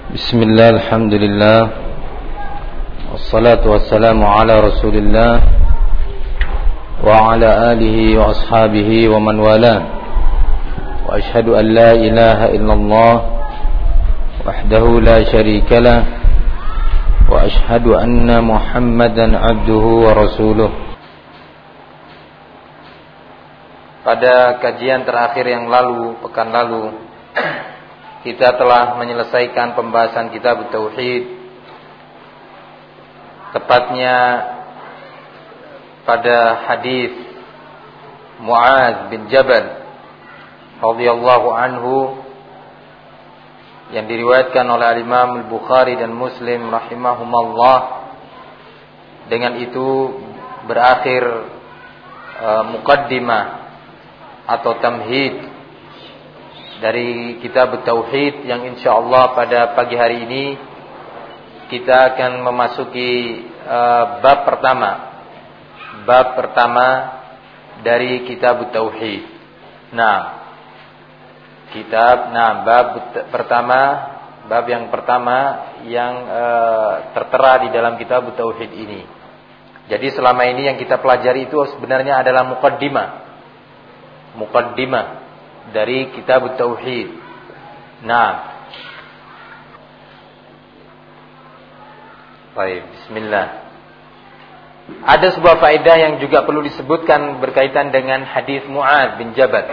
Bismillah, alhamdulillah, wassalatu wassalamu ala rasulillah wa ala alihi wa ashabihi wa man wala. Wa ashhadu an la ilaha illallah wahdahu la syarika lah, wa ashhadu anna Muhammadan abduhu wa rasuluh. Pada kajian terakhir yang lalu, pekan lalu, kita telah menyelesaikan pembahasan kitab Tauhid, tepatnya pada hadis Mu'adz bin Jabal radhiyallahu anhu yang diriwayatkan oleh Imam Al-Bukhari dan Muslim rahimahumallah. Dengan itu berakhir muqaddimah atau tamhid dari kitab Tauhid yang insyaallah pada pagi hari ini kita akan memasuki bab pertama dari kitab Tauhid. Bab yang pertama yang tertera di dalam kitab Tauhid ini. Jadi selama ini yang kita pelajari itu sebenarnya adalah muqaddimah dari kitab Tauhid. Baik, bismillah. Ada sebuah faedah yang juga perlu disebutkan berkaitan dengan hadis Mu'adz bin Jabal.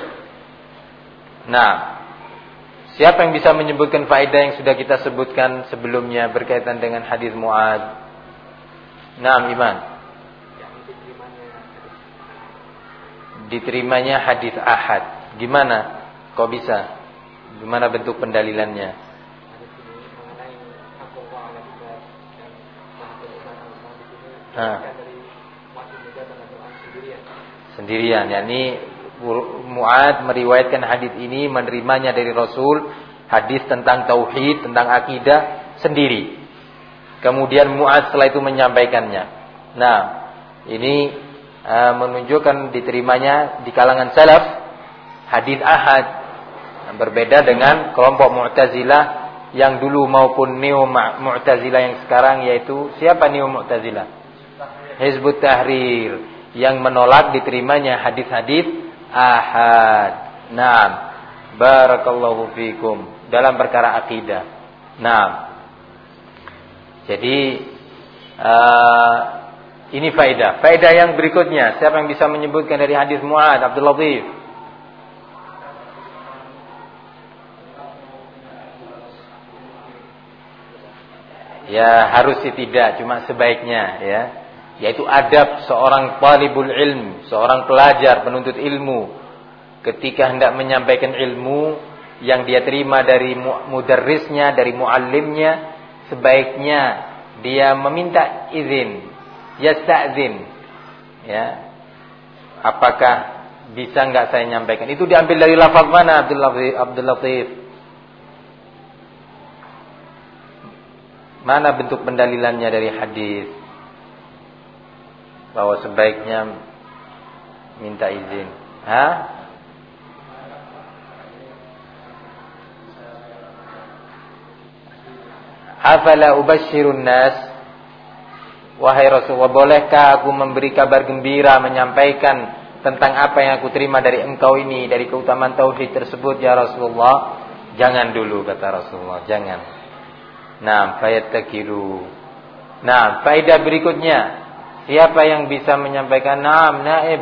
Siapa yang bisa menyebutkan faedah yang sudah kita sebutkan sebelumnya berkaitan dengan hadis Mu'adz? Iman. Diterimanya hadis ahad. Gimana? Kok bisa? Gimana bentuk pendalilannya? Sendirian. Yani Mu'adz meriwayatkan hadis ini, menerimanya dari Rasul, hadis tentang tauhid, tentang akidah sendiri. Kemudian Mu'adz setelah itu menyampaikannya. Ini menunjukkan diterimanya di kalangan salaf hadis ahad, berbeda dengan kelompok Mu'tazilah yang dulu maupun Neo Mu'tazilah yang sekarang, yaitu siapa Neo Mu'tazilah? Hizbut Tahrir, yang menolak diterimanya hadis-hadis ahad. Barakallahu fikum dalam perkara akidah. Jadi ini faedah. Faedah yang berikutnya, siapa yang bisa menyebutkan dari hadis Mu'adz? Abdul Latif. Ya, harus sih tidak, cuma sebaiknya ya. Yaitu adab seorang talibul ilm, seorang pelajar penuntut ilmu ketika hendak menyampaikan ilmu yang dia terima dari mudarrisnya, dari muallimnya, sebaiknya dia meminta izin, yasta'zin. Ya. Apakah bisa enggak saya nyampaikan? Itu diambil dari lafaz mana Abdul Latif? Mana bentuk pendalilannya dari hadis bahwa sebaiknya minta izin? Afala ubashirun nas? Wahai Rasulullah, bolehkah aku memberi kabar gembira, menyampaikan tentang apa yang aku terima dari engkau ini, dari keutamaan tauhid tersebut ya Rasulullah? Jangan dulu, kata Rasulullah, jangan. Fayattakilu. Faedah berikutnya, siapa yang bisa menyampaikan? Naib.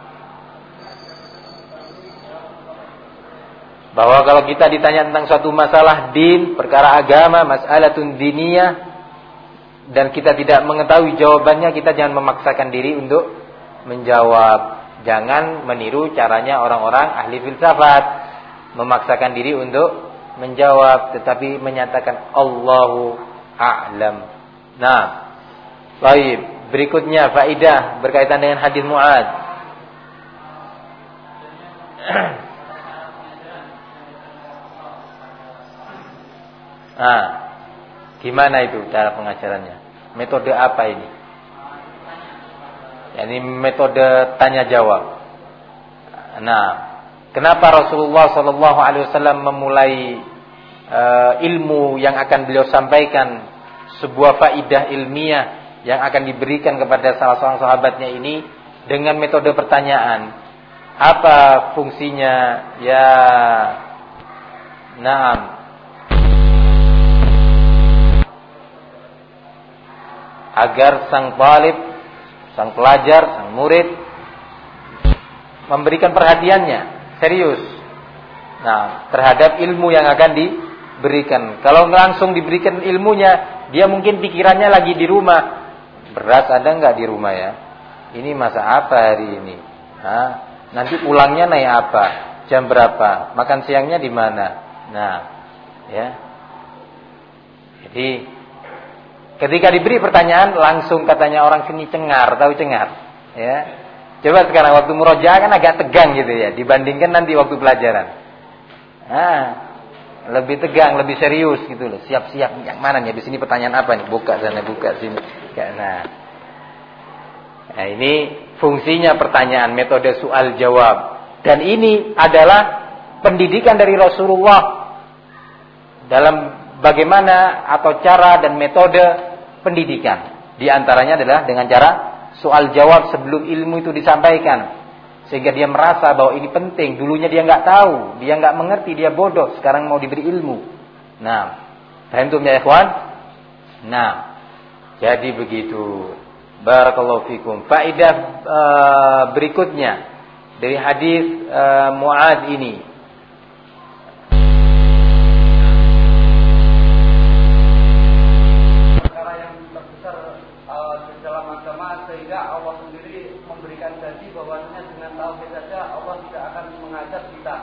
Bahwa kalau kita ditanya tentang suatu masalah din, perkara agama, mas'alatun diniyah, dan kita tidak mengetahui jawabannya, kita jangan memaksakan diri untuk menjawab. Jangan meniru caranya orang-orang ahli filsafat, memaksakan diri untuk menjawab, tetapi menyatakan Allahu a'lam. Baik, berikutnya faedah berkaitan dengan hadis Mu'adz. Gimana itu cara pengajarannya? Metode apa ini? Ini metode tanya jawab. Kenapa Rasulullah SAW memulai ilmu yang akan beliau sampaikan, sebuah faidah ilmiah yang akan diberikan kepada salah seorang sahabatnya ini dengan metode pertanyaan. Apa fungsinya? Ya, naam. Agar sang talib, sang pelajar, sang murid memberikan perhatiannya serius, nah, terhadap ilmu yang akan diberikan. Kalau langsung diberikan ilmunya, dia mungkin pikirannya lagi di rumah. Beras ada nggak di rumah ya? Ini masak apa hari ini? Nanti pulangnya naik apa? Jam berapa? Makan siangnya di mana? Nah, ya. Jadi ketika diberi pertanyaan, langsung katanya orang sini cengar, tahu cengar? Ya. Coba sekarang waktu murojaah kan agak tegang gitu ya, dibandingkan nanti waktu pelajaran. Lebih tegang, lebih serius gitu loh. Siap-siap yang mana nih? Di sini pertanyaan apa nih? Buka sana, buka sini. Nah, ini fungsinya pertanyaan, metode soal jawab. Dan ini adalah pendidikan dari Rasulullah dalam bagaimana atau cara dan metode pendidikan. Di antaranya adalah dengan cara soal jawab sebelum ilmu itu disampaikan. Sehingga dia merasa bahwa ini penting. Dulunya dia nggak tahu, dia nggak mengerti, dia bodoh. Sekarang mau diberi ilmu. Nah, faham ya ikhwan? Nah, jadi begitu. Barakallahu fikum. Faedah berikutnya dari hadis Mu'adz ini. Perkara yang terbesar di dalam agama, sehingga Allah sendiri memberikan janji bahwasanya dengan tauhid saja Allah tidak akan mengajak kita.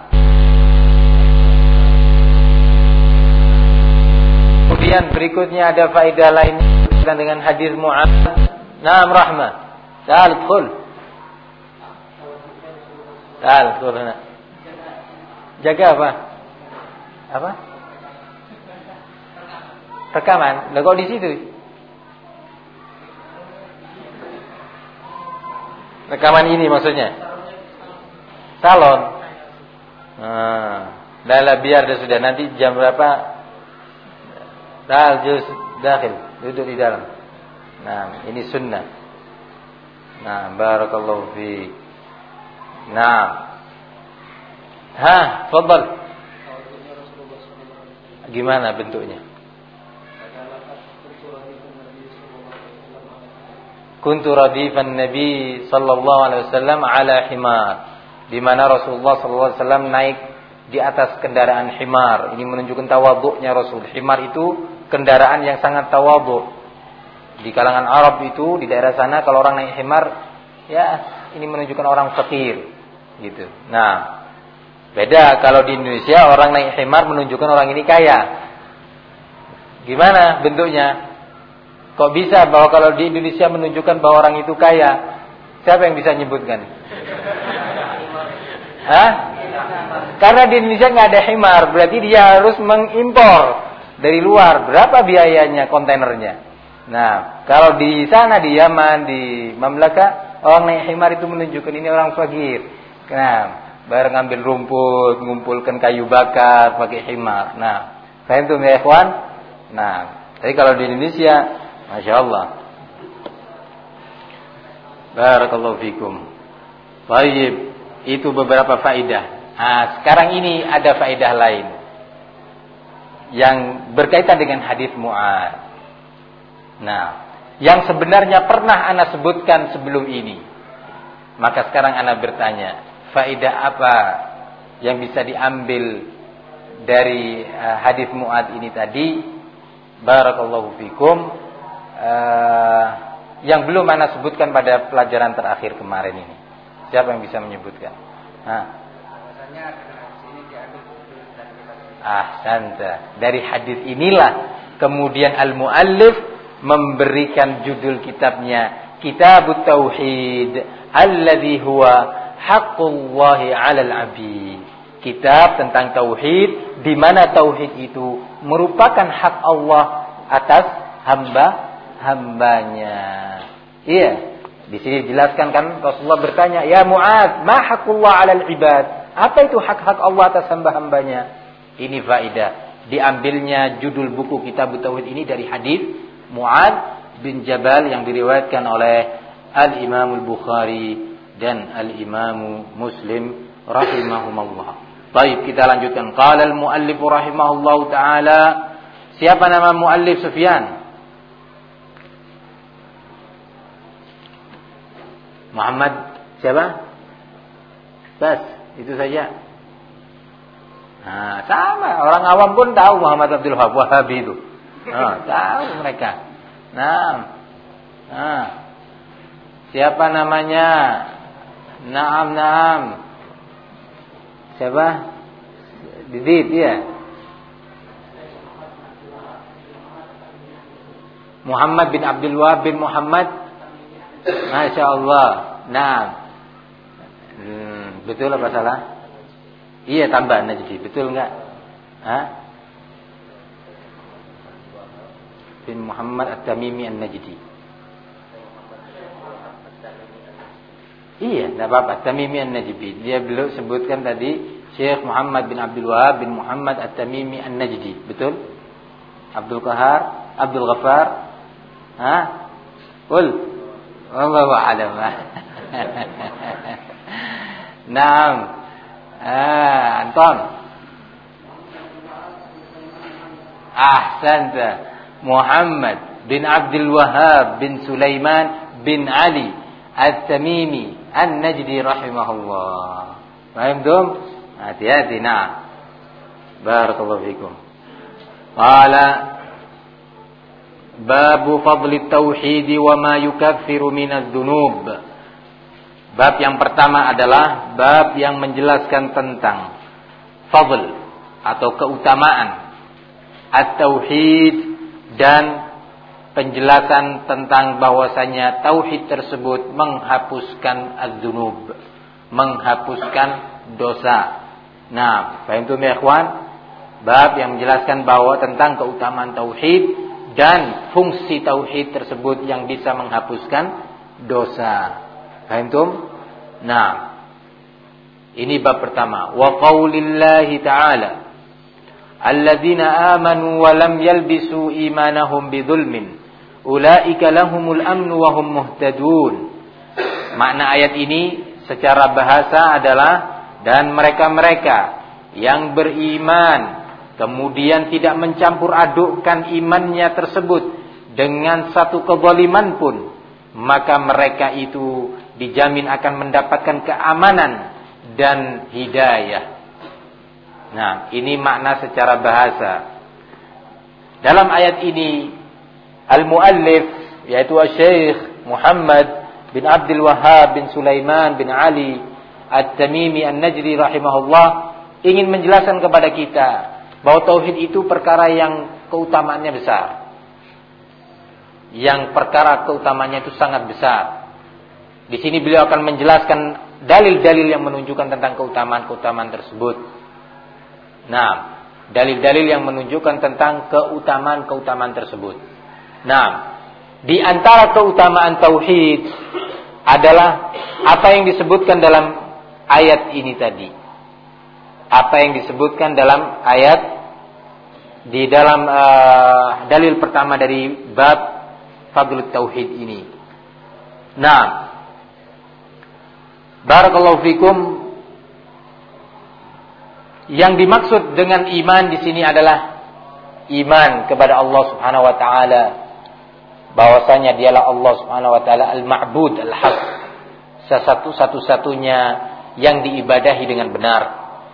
Kemudian berikutnya ada faedah lain dengan hadis Mu'adz. Naam rahmah. Ta'al udkhul. Ta'al udkhul hana. Jaga apa? Apa? Rekaman. Lah kok di situ? Rekaman ini maksudnya. Salon. Dah biar dah sudah, nanti jam berapa? Ta'al juz dakhil. Duduk di dalam. Nah, ini sunnah. Nah, barakallahu fi. Nah. Tafadhal. Gimana bentuknya? Kuntu radifan Nabi sallallahu alaihi wasallam ala himar. Di mana Rasulullah sallallahu alaihi wasallam naik di atas kendaraan himar. Ini menunjukkan tawadhu'nya Rasul. Himar itu kendaraan yang sangat tawadhu'. Di kalangan Arab itu, di daerah sana kalau orang naik himar, ya ini menunjukkan orang fakir gitu. Nah, beda kalau di Indonesia orang naik himar menunjukkan orang ini kaya. Gimana bentuknya? Kok bisa bahwa kalau di Indonesia menunjukkan bahwa orang itu kaya? Siapa yang bisa nyebutkan? Karena di Indonesia nggak ada himar, berarti dia harus mengimpor dari luar. Berapa biayanya kontainernya? Nah, kalau di sana di Yaman, di Mamlaka, orang naik himar itu menunjukkan ini orang fakir. Nah, bareng ngambil rumput, ngumpulkan kayu bakar pakai himar. Nah, saya itu ya ikhwan. Nah, tapi kalau di Indonesia, masya Allah. Barakallahu fikum. Baik, itu beberapa faedah. Sekarang ini ada faedah lain yang berkaitan dengan hadis Mu'adz. Nah, yang sebenarnya pernah ana sebutkan sebelum ini. Maka sekarang ana bertanya, faedah apa yang bisa diambil dari hadis Mu'adz ini tadi? Barakallahu fikum. Yang belum ana sebutkan pada pelajaran terakhir kemarin ini. Siapa yang bisa menyebutkan? Ahsanta. Dari hadis inilah kemudian al-muallif memberikan judul kitabnya Kitabut Tauhid alladzi huwa haqqullahi 'alal 'abid. Kitab tentang tauhid di mana tauhid itu merupakan hak Allah atas hamba-hambanya. Iya, di sini dijelaskan kan Rasulullah bertanya, "Ya Mu'adz, ma haqqullah 'alal 'ibad?" Apa itu hak-hak Allah atas hamba-hambanya? Ini faedah. diambilnya judul buku Kitab Tauhid ini dari hadis Mu'adz bin Jabal yang diriwayatkan oleh Al-Imam Al-Bukhari dan Al-Imam Muslim rahimahumullah. Baik, kita lanjutkan. Qala al-muallif rahimahullahu taala. Siapa nama muallif? Sufyan. Muhammad siapa? Bas, itu saja. Nah, sama. Orang awam pun tahu Muhammad Abdul Wahhab itu. Tahu mereka. Nah. Siapa namanya? Naam. Siapa? Didit, ya. Muhammad bin Abdul Wahhab bin Muhammad. Masya Allah. Nah, betul apa salah? Iya, tambah Najdi, betul enggak? Bin Muhammad At-Tamimi An-Najdi. Iya, tidak apa-apa. Tamimi An-Najdi. Dia belum sebutkan tadi Syekh Muhammad bin Abdul Wahhab bin Muhammad At-Tamimi An-Najdi, betul? Abdul Qahar, Abdul Ghaffar. Qul wallahu a'lam. Naam. Anton. Ahsanta. Muhammad bin Abdul Wahhab bin Sulaiman bin Ali At-Tamimi An-Najdi rahimahullah. Paham dong? Hati-hati. Nah. Barakallahu fikum. Qala Babu fadli tauhid wa ma yukaffiru minadz dzunub. Bab yang pertama adalah bab yang menjelaskan tentang fadl atau keutamaan at-tauhid dan penjelasan tentang bahwasanya tauhid tersebut menghapuskan adz-dzunub, menghapuskan dosa. Nah, paham itu ya ikhwan? Bab yang menjelaskan bahwa tentang keutamaan tauhid dan fungsi tauhid tersebut yang bisa menghapuskan dosa. Paham tum? Nah, ini bab pertama. Wa qaulillahi ta'ala alladzina amanu wa lam yalbisu imanahum bidzulmin ulaika lahumul amnu wa hum muhtadun. Makna ayat ini secara bahasa adalah dan mereka-mereka yang beriman kemudian tidak mencampur adukkan imannya tersebut dengan satu kezaliman pun, maka mereka itu dijamin akan mendapatkan keamanan dan hidayah. Nah, ini makna secara bahasa. Dalam ayat ini al-muallif yaitu Syekh Muhammad bin Abdul Wahhab bin Sulaiman bin Ali At-Tamimi An-Najdi rahimahullah ingin menjelaskan kepada kita bahwa tauhid itu perkara yang keutamaannya besar. Yang perkara keutamaannya itu sangat besar. Di sini beliau akan menjelaskan dalil-dalil yang menunjukkan tentang keutamaan-keutamaan tersebut. Nah, dalil-dalil yang menunjukkan tentang keutamaan-keutamaan tersebut. Nah, di antara keutamaan tauhid adalah apa yang disebutkan dalam ayat ini tadi. Apa yang disebutkan dalam ayat di dalam dalil pertama dari bab fadlut tauhid ini. Nah, barakallahu fikum. Yang dimaksud dengan iman di sini adalah iman kepada Allah Subhanahu wa taala. Bahwasanya dialah Allah Subhanahu wa taala al-ma'bud al-haq. Satu-satunya yang diibadahi dengan benar.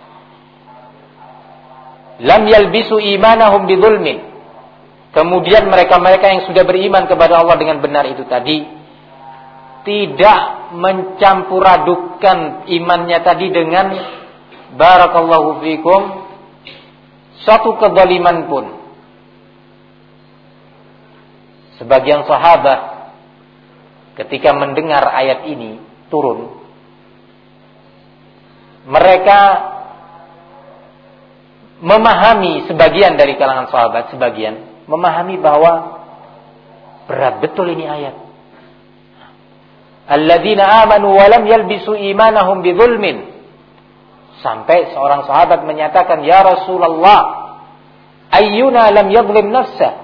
Lam yalbisu imanahum bidzulmin. Kemudian mereka-mereka yang sudah beriman kepada Allah dengan benar itu tadi tidak mencampur adukkan imannya tadi dengan barakallahu fikum satu kezaliman pun. Sebagian sahabat ketika mendengar ayat ini turun, mereka memahami, sebagian dari kalangan sahabat, sebagian memahami bahwa berat betul ini ayat. Alladzina amanu wa lam yalbisu imanahum bidzulmin. Sampai seorang sahabat menyatakan, "Ya Rasulullah, Ayyuna lam yadhlim nafsah?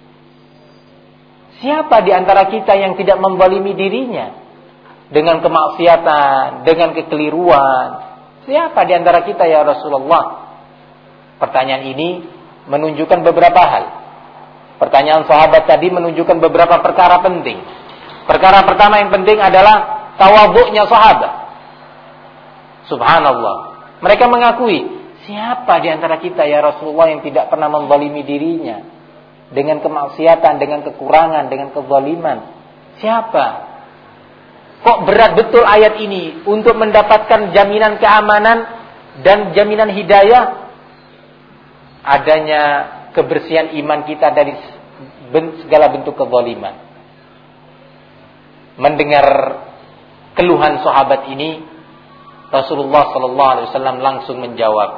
Siapa di antara kita yang tidak menzalimi dirinya dengan kemaksiatan, dengan kekeliruan? Siapa di antara kita ya Rasulullah? Pertanyaan ini menunjukkan beberapa hal. Pertanyaan sahabat tadi menunjukkan beberapa perkara penting. Perkara pertama yang penting adalah tawadhu'nya sahabat. Subhanallah. Mereka mengakui, siapa di antara kita ya Rasulullah yang tidak pernah menzalimi dirinya dengan kemaksiatan, dengan kekurangan, dengan kezaliman? Siapa? Kok berat betul ayat ini untuk mendapatkan jaminan keamanan dan jaminan hidayah? Adanya kebersihan iman kita dari segala bentuk kezaliman. Mendengar keluhan sahabat ini, Rasulullah sallallahu alaihi wasallam langsung menjawab,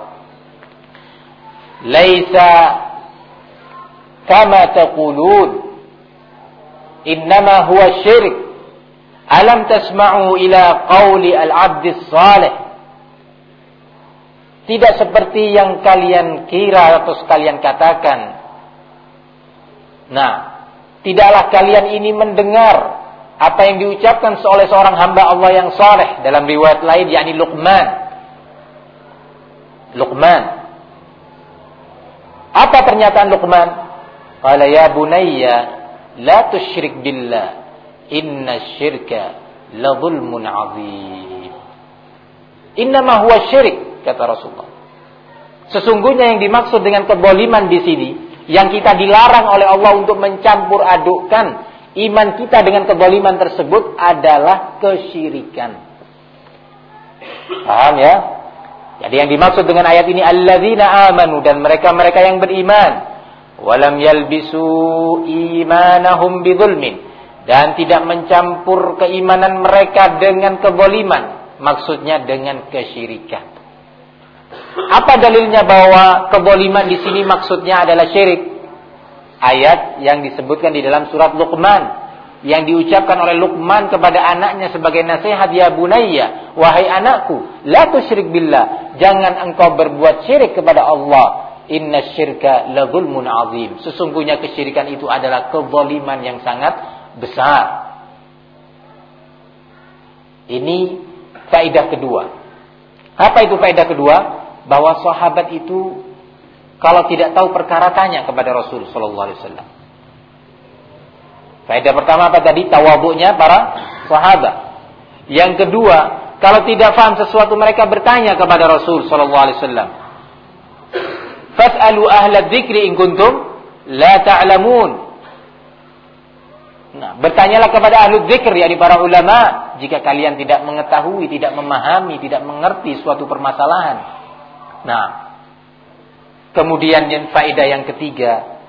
"Laisa kama taqulun, innama huwa syirik. Alam tasma'u ila qawli al-'abdis salih?" Tidak seperti yang kalian kira atau kalian katakan. Nah, tidaklah kalian ini mendengar apa yang diucapkan oleh seorang hamba Allah yang saleh, dalam riwayat lain yakni Luqman. Apa pernyataan Luqman? Qala ya bunayya la tusyrik billah, inna syirka la zulmun 'adzim. Innama huwa syirik, kata Rasulullah. Sesungguhnya yang dimaksud dengan kezaliman di sini, yang kita dilarang oleh Allah untuk mencampur adukkan iman kita dengan kezaliman tersebut, adalah kesyirikan. Paham ya? Jadi yang dimaksud dengan ayat ini alladzina amanu, dan mereka-mereka yang beriman, walam yalbisu imanahum bidzulmin, dan tidak mencampur keimanan mereka dengan kezaliman, maksudnya dengan kesyirikan. Apa dalilnya bahwa kezaliman di sini maksudnya adalah syirik? Ayat yang disebutkan di dalam surat Luqman, yang diucapkan oleh Luqman kepada anaknya sebagai nasihat, ya bunayya, wahai anakku, la tusyrik billah, jangan engkau berbuat syirik kepada Allah. Inna syirka la zulmun 'adzim. Sesungguhnya kesyirikan itu adalah kezaliman yang sangat besar. Ini faedah kedua. Apa itu faedah kedua? Bahwa sahabat itu kalau tidak tahu perkara tanya kepada Rasul sallallahu alaihi wasallam. Faedah pertama apa tadi? Tawadhu'nya para sahabat. Yang kedua, kalau tidak paham sesuatu mereka bertanya kepada Rasul sallallahu alaihi wasallam. Fas'alu ahla dzikri in kuntum la ta'lamun. Nah, bertanyalah kepada ahlu dzikr, yakni para ulama, jika kalian tidak mengetahui, tidak memahami, tidak mengerti suatu permasalahan. Nah, kemudian yang faedah yang ketiga,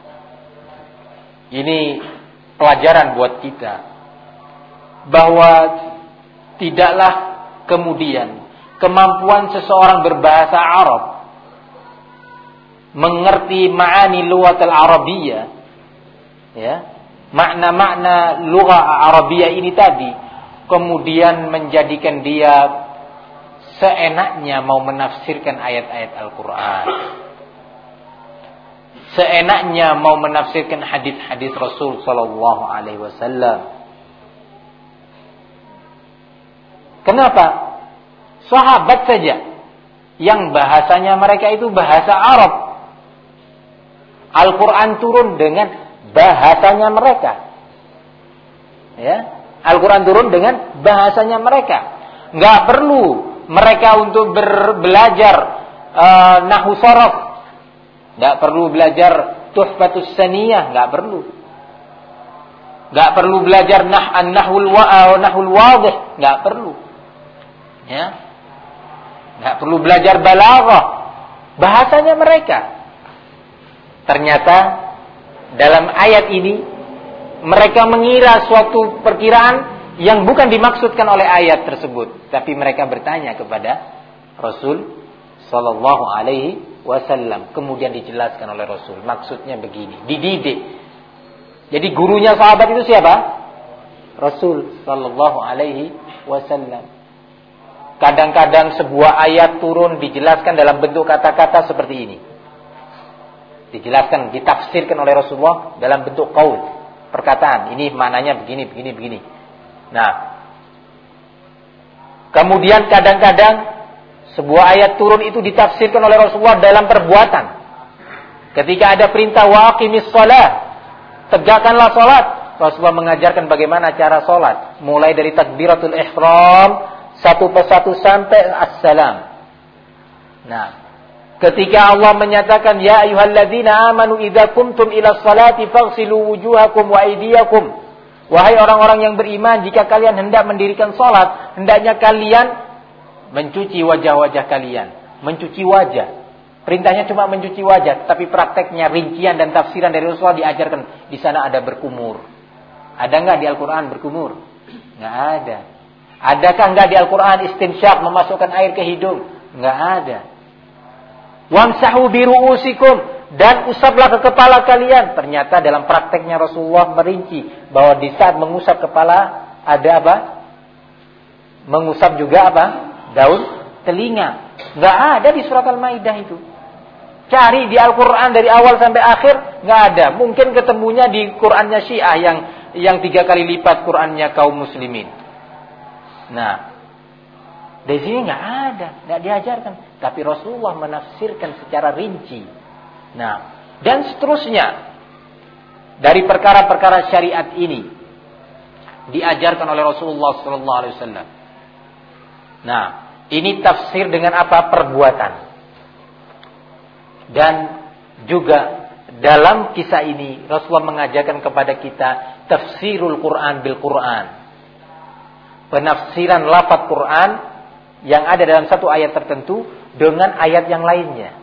ini pelajaran buat kita, bahwa tidaklah kemudian kemampuan seseorang berbahasa Arab, mengerti ma'ani lughatul Arabiyyah, ya, makna-makna lugah Arabiyyah ini tadi, kemudian menjadikan dia seenaknya mau menafsirkan ayat-ayat Al-Quran, seenaknya mau menafsirkan hadis-hadis Rasul sallallahu alaihi wasallam. Kenapa? Sahabat saja yang bahasanya mereka itu bahasa Arab, Al-Quran turun dengan bahasanya mereka. Ya, Al-Quran turun dengan bahasanya mereka. Enggak perlu mereka untuk belajar nahwu sharaf. Enggak perlu belajar tuhfatus saniyah, enggak perlu. Enggak perlu belajar nahwul wadih, enggak perlu. Ya. Enggak perlu belajar balaghah. Bahasanya mereka. Ternyata dalam ayat ini mereka mengira suatu perkiraan yang bukan dimaksudkan oleh ayat tersebut, tapi mereka bertanya kepada Rasul sallallahu alaihi wasallam. Kemudian dijelaskan oleh Rasul, maksudnya begini, dididik. Jadi gurunya sahabat itu siapa? Rasul sallallahu alaihi wasallam. Kadang-kadang sebuah ayat turun dijelaskan dalam bentuk kata-kata seperti ini. Dijelaskan, ditafsirkan oleh Rasulullah dalam bentuk qaul, perkataan. Ini maknanya begini. Nah, kemudian kadang-kadang sebuah ayat turun itu ditafsirkan oleh Rasulullah dalam perbuatan. Ketika ada perintah wa aqimis shalah, tegakkanlah salat, Rasulullah mengajarkan bagaimana cara salat, mulai dari takbiratul ihram satu persatu sampai assalam. Nah, ketika Allah menyatakan ya ayyuhalladzina amanu idza qumtum ila sholati faghsilu wujuhakum wa aydiyakum, wahai orang-orang yang beriman, jika kalian hendak mendirikan salat, hendaknya kalian mencuci wajah-wajah kalian, mencuci wajah. Perintahnya cuma mencuci wajah, tapi prakteknya, rincian dan tafsiran dari Rasulullah diajarkan. Di sana ada berkumur. Ada enggak di Al-Quran berkumur? Enggak ada. Adakah enggak di Al-Quran istinsyak, memasukkan air ke hidung? Enggak ada. Wamsahu biru'usikum, dan usaplah ke kepala kalian. Ternyata dalam prakteknya Rasulullah merinci bahwa di saat mengusap kepala ada apa? Mengusap juga apa? Daun telinga. Enggak ada di surat Al-Maidah itu. Cari di Al-Quran dari awal sampai akhir, enggak ada. Mungkin ketemunya di Qurannya Syiah yang 3 kali lipat Qurannya kaum muslimin. Nah, di sini enggak ada, enggak diajarkan. Tapi Rasulullah menafsirkan secara rinci. Nah, dan seterusnya dari perkara-perkara syariat ini diajarkan oleh Rasulullah sallallahu alaihi wasallam. Nah, ini tafsir dengan apa? Perbuatan. Dan juga dalam kisah ini Rasulullah mengajarkan kepada kita tafsirul Quran bil Quran. Penafsiran lafaz Quran yang ada dalam satu ayat tertentu dengan ayat yang lainnya.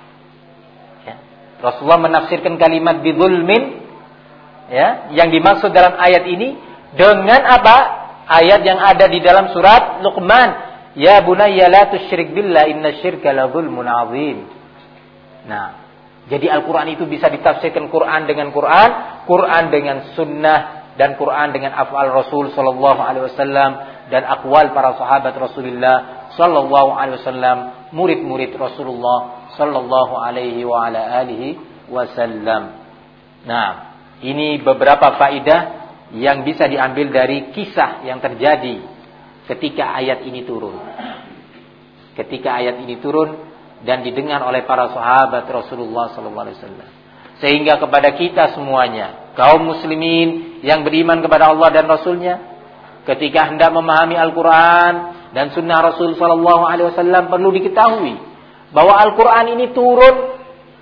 Ya. Rasulullah menafsirkan kalimat bidzulmin, ya, yang dimaksud dalam ayat ini dengan apa? Ayat yang ada di dalam surat Luqman. Ya bunayya la tusyrik billah innasyirka la dzulmun adzim. Nah, jadi Al-Quran itu bisa ditafsirkan Quran dengan Quran, Quran dengan sunnah, dan Quran dengan af'al Rasul sallallahu alaihi wasallam dan aqwal para sahabat Rasulullah sallallahu alaihi wasallam, murid-murid Rasulullah sallallahu alaihi wa ala alihi wasallam. Nah, ini beberapa faedah yang bisa diambil dari kisah yang terjadi ketika ayat ini turun. Ketika ayat ini turun dan didengar oleh para sahabat Rasulullah sallallahu alaihi wasallam. Sehingga kepada kita semuanya, kaum muslimin yang beriman kepada Allah dan Rasulnya, ketika hendak memahami Al-Quran dan sunnah Rasul sallallahu alaihi wasallam, perlu diketahui bahwa Al-Quran ini turun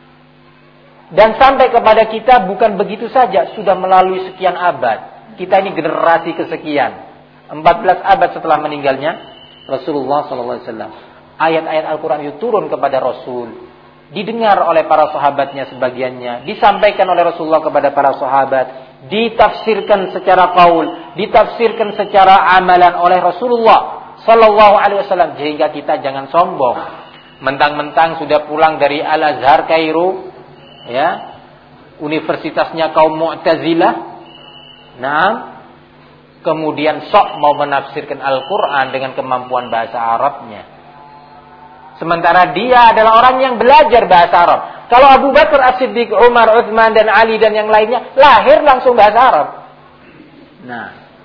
dan sampai kepada kita bukan begitu saja, sudah melalui sekian abad. Kita ini generasi kesekian, 14 abad setelah meninggalnya Rasulullah sallallahu alaihi wasallam. Ayat-ayat Al-Quran itu turun kepada Rasul, didengar oleh para sahabatnya sebagiannya, disampaikan oleh Rasulullah kepada para sahabat, ditafsirkan secara qaul, ditafsirkan secara amalan oleh Rasulullah sallallahu alaihi wasallam. Sehingga kita jangan sombong, mentang-mentang sudah pulang dari Al-Azhar Kairo, ya, universitasnya kaum Mu'tazilah, nah, kemudian sok mau menafsirkan Al-Quran dengan kemampuan bahasa Arabnya. Sementara dia adalah orang yang belajar bahasa Arab. Kalau Abu Bakar As-Siddiq, Umar, Utsman dan Ali dan yang lainnya lahir langsung bahasa Arab. Nah,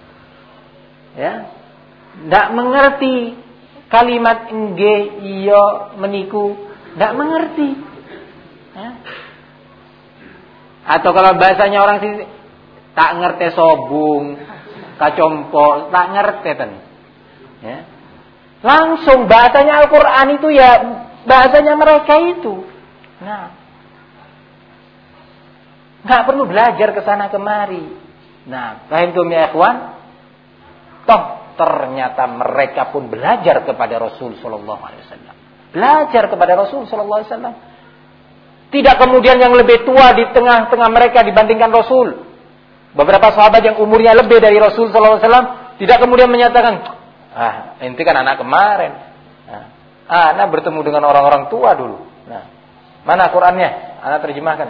ya, tidak mengerti kalimat engge, iyo, meniku, tidak mengerti. Ya. Atau kalau bahasanya orang sini tak ngerti sobung, kacompo, tak ngerti kan. Ya. Langsung bahasanya Al-Quran itu ya bahasanya mereka itu. Nah, nggak perlu belajar ke sana kemari. Nah, fahimtum ya ikhwan? Toh ternyata mereka pun belajar kepada Rasul sallallahu alaihi wasallam. Belajar kepada Rasul sallallahu alaihi wasallam. Tidak kemudian yang lebih tua di tengah-tengah mereka dibandingkan Rasul. Beberapa sahabat yang umurnya lebih dari Rasul sallallahu alaihi wasallam tidak kemudian menyatakan, ente kan anak kemarin. Anak bertemu dengan orang-orang tua dulu. Nah, mana Qurannya? Anak terjemahkan.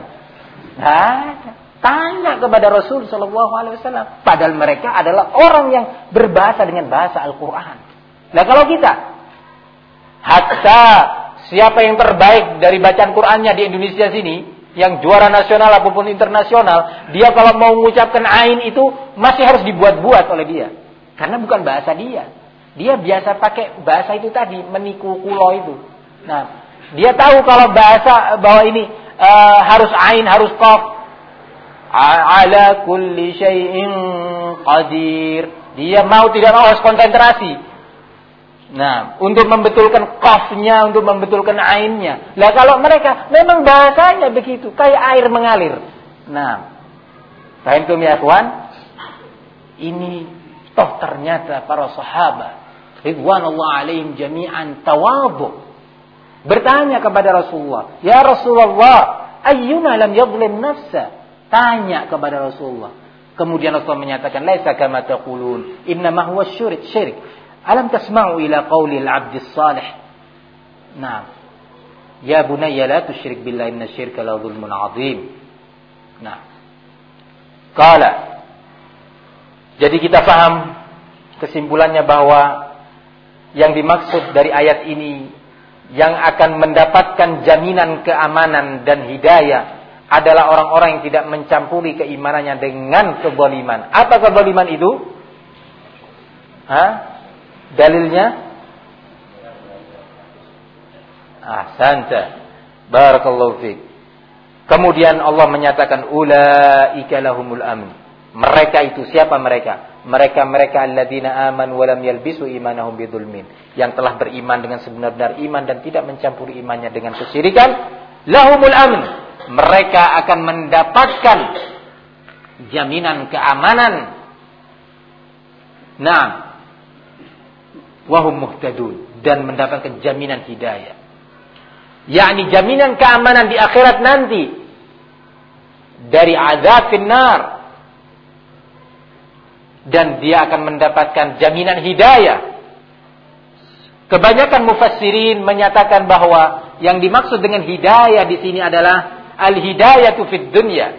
Tanya kepada Rasul sallallahu alaihi wasallam. Padahal mereka adalah orang yang berbahasa dengan bahasa Al-Quran. Nah, kalau kita, hatta siapa yang terbaik dari bacaan Qurannya di Indonesia sini, yang juara nasional apapun internasional, dia kalau mau mengucapkan ain itu masih harus dibuat-buat oleh dia. Karena bukan bahasa dia. Dia biasa pakai bahasa itu tadi, meniku kulo itu. Nah, dia tahu kalau bahasa bahwa ini harus ain, harus qaf. Ala kulli syai'in qadir. Dia mau tidak mau harus konsentrasi. Nah, untuk membetulkan qafnya, untuk membetulkan ainnya. Lah kalau mereka memang bahasanya begitu, kayak air mengalir. Nah, fahimtum ya ikhwan? Ini toh ternyata para sahabat ridwanullah alaihim jami'an tawadhu. Bertanya kepada Rasulullah, "Ya Rasulullah, ayyuna lam yadhlim nafsa?" Tanya kepada Rasulullah. Kemudian Rasulullah menyatakan, "Laisa kama taqulun, innama huwa syirik." Alam tasma'u ila qawli al-'abd as-salih. Nah, ya bunayya la tusyrik billahi inna syirka la dhulmun 'adzim. Nah, qala. Jadi kita paham kesimpulannya bahwa yang dimaksud dari ayat ini yang akan mendapatkan jaminan keamanan dan hidayah adalah orang-orang yang tidak mencampuri keimanannya dengan kezaliman. Apa kezaliman itu? Dalilnya? Ahsanta. Barakallahu fiik. Kemudian Allah menyatakan ulaika lahumul amn. Mereka itu siapa mereka? Mereka alladzina amanu wa lam yalbisu imanahum bidzulmin. Yang telah beriman dengan sebenar-benar iman dan tidak mencampuri imannya dengan kesyirikan, lahumul amn. Mereka akan mendapatkan jaminan keamanan. Nah, wahum muhtadun, dan mendapatkan jaminan hidayah. Yakni jaminan keamanan di akhirat nanti dari azab finnar, dan dia akan mendapatkan jaminan hidayah. Kebanyakan mufassirin menyatakan bahwa yang dimaksud dengan hidayah di sini adalah al-hidayatu fid dunya.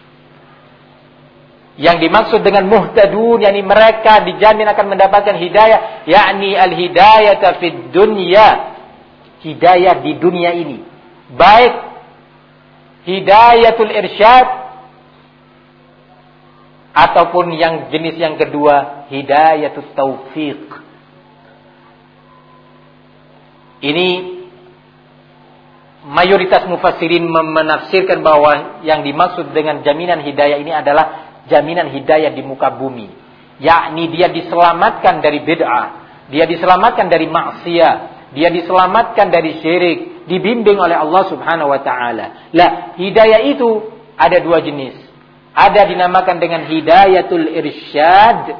Yang dimaksud dengan muhtadun, yakni mereka dijamin akan mendapatkan hidayah, yakni al-hidayata fid dunya. Hidayah di dunia ini. Baik hidayatul irsyad ataupun yang jenis yang kedua, hidayatut taufiq. Ini mayoritas mufassirin menafsirkan bahwa yang dimaksud dengan jaminan hidayah ini adalah jaminan hidayah di muka bumi. Yakni dia diselamatkan dari bid'ah, dia diselamatkan dari maksiat, dia diselamatkan dari syirik, dibimbing oleh Allah Subhanahu wa taala. Lah, hidayah itu ada dua jenis. Ada dinamakan dengan hidayatul irsyad.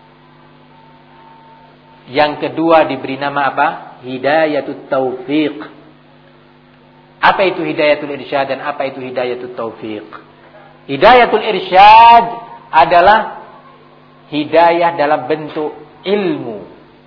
Yang kedua diberi nama apa? Hidayatut taufiq. Apa itu hidayatul irsyad dan apa itu hidayatul taufiq? Hidayatul irsyad adalah hidayah dalam bentuk ilmu.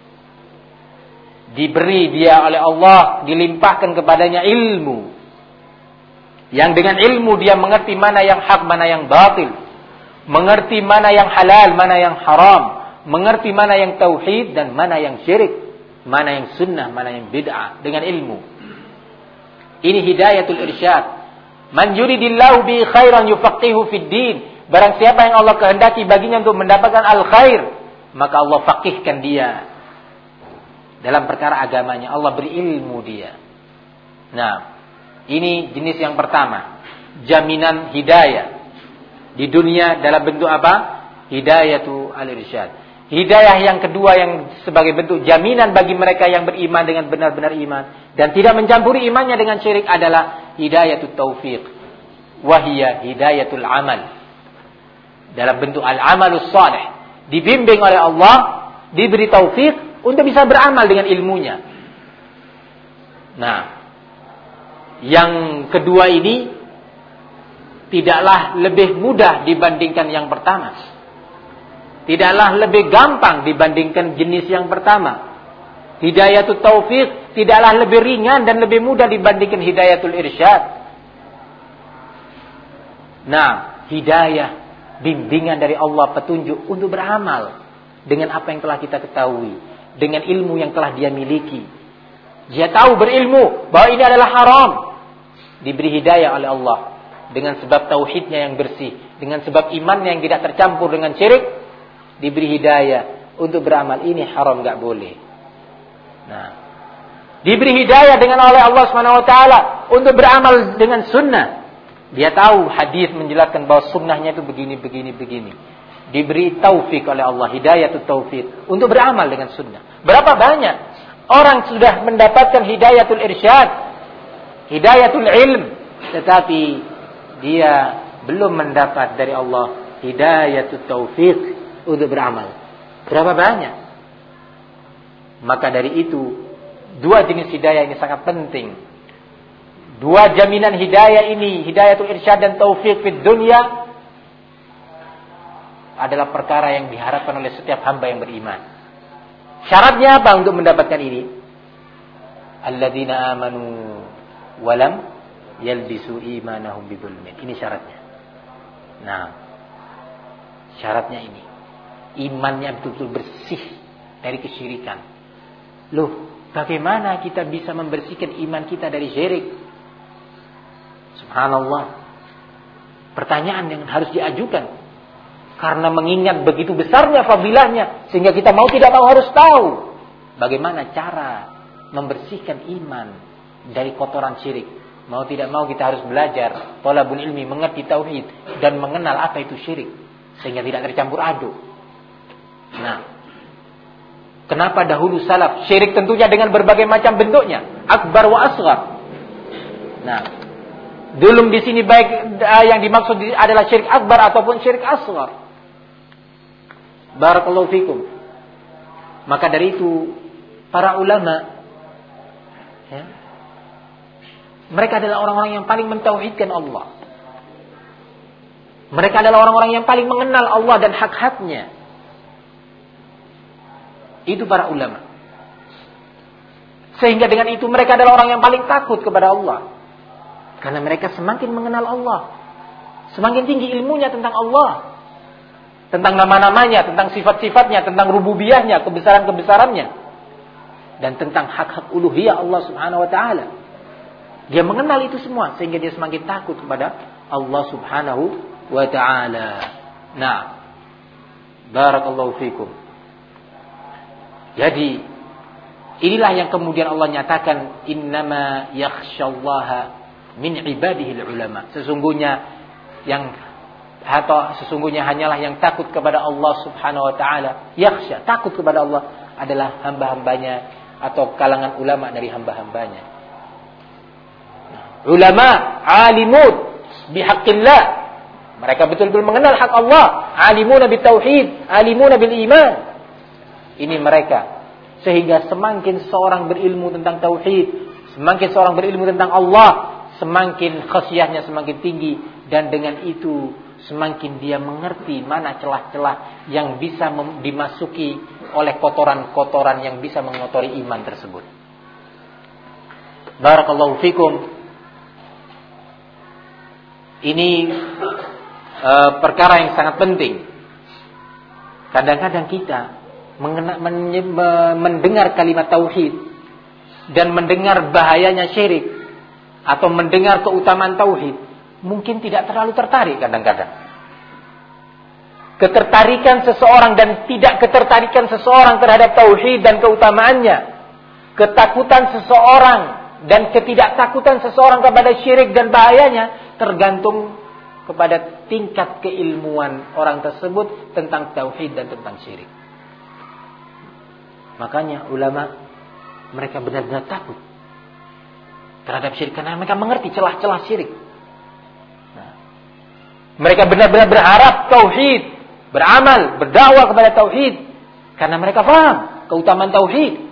Diberi dia oleh Allah, dilimpahkan kepadanya ilmu. Yang dengan ilmu dia mengerti mana yang hak, mana yang batil. Mengerti mana yang halal, mana yang haram. Mengerti mana yang tauhid dan mana yang syirik. Mana yang sunnah, mana yang bid'ah. Dengan ilmu. Ini hidayatul irsyad. Man yuridillahu bi khairan yufaqihu fid din. Barang siapa yang Allah kehendaki baginya untuk mendapatkan al-khair, maka Allah faqihkan dia dalam perkara agamanya. Allah beri ilmu dia. Nah, ini jenis yang pertama. Jaminan hidayah. Di dunia dalam bentuk apa? Hidayatu al-irsyad. Hidayah yang kedua yang sebagai bentuk jaminan bagi mereka yang beriman dengan benar-benar iman dan tidak mencampuri imannya dengan syirik adalah hidayatut taufiq. Wahiyya hidayatul amal. Dalam bentuk al-amalus salih. Dibimbing oleh Allah, diberi taufik untuk bisa beramal dengan ilmunya. Nah, yang kedua ini tidaklah lebih mudah dibandingkan yang pertama. Tidaklah lebih gampang dibandingkan jenis yang pertama. Hidayatut taufiq tidaklah lebih ringan dan lebih mudah dibandingkan hidayatul irsyad. Nah, hidayah, bimbingan dari Allah, petunjuk untuk beramal dengan apa yang telah kita ketahui, dengan ilmu yang telah dia miliki. Dia tahu berilmu bahwa ini adalah haram, diberi hidayah oleh Allah dengan sebab tauhidnya yang bersih, dengan sebab imannya yang tidak tercampur dengan syirik, diberi hidayah untuk beramal, ini haram, enggak boleh. Nah, diberi hidayah dengan oleh Allah Subhanahu wa taala untuk beramal dengan sunnah. Dia tahu hadis menjelaskan bahwa sunnahnya itu begini. Diberi taufik oleh Allah, hidayatul taufik untuk beramal dengan sunnah. Berapa banyak orang sudah mendapatkan hidayatul irsyad, hidayatul ilm, tetapi dia belum mendapat dari Allah hidayatul taufik untuk beramal. Berapa banyak? Maka dari itu, dua jenis hidayah ini sangat penting. Dua jaminan hidayah ini, hidayatul irsyad dan taufik fid dunya, adalah perkara yang diharapkan oleh setiap hamba yang beriman. Syaratnya apa untuk mendapatkan ini? Alladzina amanu walam yalbisu imanahum bidzulmin. Ini syaratnya. Nah, syaratnya ini. Imannya betul-betul bersih dari kesyirikan. Loh, bagaimana kita bisa membersihkan iman kita dari syirik? Subhanallah. Pertanyaan yang harus diajukan. Karena mengingat begitu besarnya fadilahnya, sehingga kita mau tidak mau harus tahu bagaimana cara membersihkan iman dari kotoran syirik. Mau tidak mau kita harus belajar thalabul ilmi, mengerti tauhid dan mengenal apa itu syirik, sehingga tidak tercampur aduk. Nah, kenapa dahulu salaf syirik tentunya dengan berbagai macam bentuknya, akbar wa asghar. Nah, belum di sini baik yang dimaksud adalah syirik akbar ataupun syirik asghar. Barakallahu fikum. Maka dari itu para ulama, ya, mereka adalah orang-orang yang paling mentauhidkan Allah. Mereka adalah orang-orang yang paling mengenal Allah dan hak-haknya. Itu para ulama. Sehingga dengan itu mereka adalah orang yang paling takut kepada Allah. Karena mereka semakin mengenal Allah, semakin tinggi ilmunya tentang Allah, tentang nama-namanya, tentang sifat-sifatnya, tentang rububiyahnya, kebesaran-kebesarannya, dan tentang hak-hak uluhiyah Allah Subhanahu wa taala. Dia mengenal itu semua sehingga dia semakin takut kepada Allah Subhanahu wa taala. Nah, barakallahu fikum. Jadi inilah yang kemudian Allah nyatakan, innama yakhsyallaha min ibadihil ulama. Sesungguhnya hanyalah yang takut kepada Allah Subhanahu wa taala. Yakhsha, takut kepada Allah adalah hamba-hambanya atau kalangan ulama dari hamba-hambanya. Ulama alimun bihaqqillah. Mereka betul-betul mengenal hak Allah. Alimuna bitauhid, alimuna bil iman. Ini mereka. Sehingga semakin seorang berilmu tentang tauhid, semakin seorang berilmu tentang Allah, semakin khasyahnya semakin tinggi, dan dengan itu semakin dia mengerti mana celah-celah yang bisa dimasuki oleh kotoran-kotoran yang bisa mengotori iman tersebut. Barakallahu fikum. Ini perkara yang sangat penting. Kadang-kadang kita mendengar kalimat tauhid dan mendengar bahayanya syirik atau mendengar keutamaan tauhid, mungkin tidak terlalu tertarik kadang-kadang. Ketertarikan seseorang dan tidak ketertarikan seseorang terhadap tauhid dan keutamaannya, ketakutan seseorang dan ketidaktakutan seseorang kepada syirik dan bahayanya tergantung kepada tingkat keilmuan orang tersebut tentang tauhid dan tentang syirik. Makanya ulama mereka benar-benar takut terhadap syirik karena mereka mengerti celah-celah syirik. Mereka benar-benar berharap tauhid, beramal, berdakwah kepada tauhid karena mereka paham keutamaan tauhid.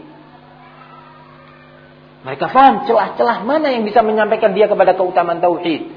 Mereka paham celah-celah mana yang bisa menyampaikan dia kepada keutamaan tauhid.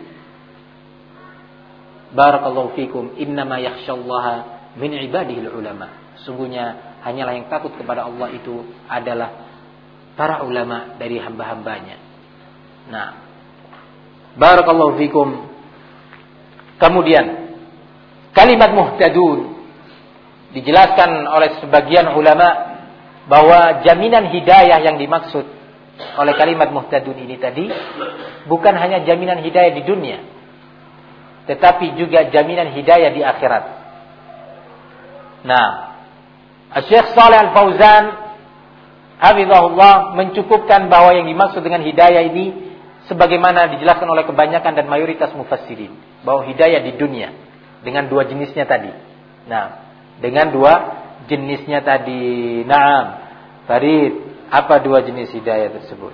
Barakallahu fikum. Innama yakhsyallaha min ibadihil ulama. Sungguhnya hanyalah yang takut kepada Allah itu adalah para ulama dari hamba-hambanya. Nah, barakallahu fikum. Kemudian kalimat muhtadun dijelaskan oleh sebagian ulama bahwa jaminan hidayah yang dimaksud oleh kalimat muhtadun ini tadi bukan hanya jaminan hidayah di dunia, tetapi juga jaminan hidayah di akhirat. Nah, Syekh Shalih Al-Fauzan hafizahullah mencukupkan bahwa yang dimaksud dengan hidayah ini sebagaimana dijelaskan oleh kebanyakan dan mayoritas mufassirin, bahwa hidayah di dunia dengan dua jenisnya tadi. Nah, dengan dua jenisnya tadi. Naam, Farid, apa dua jenis hidayah tersebut?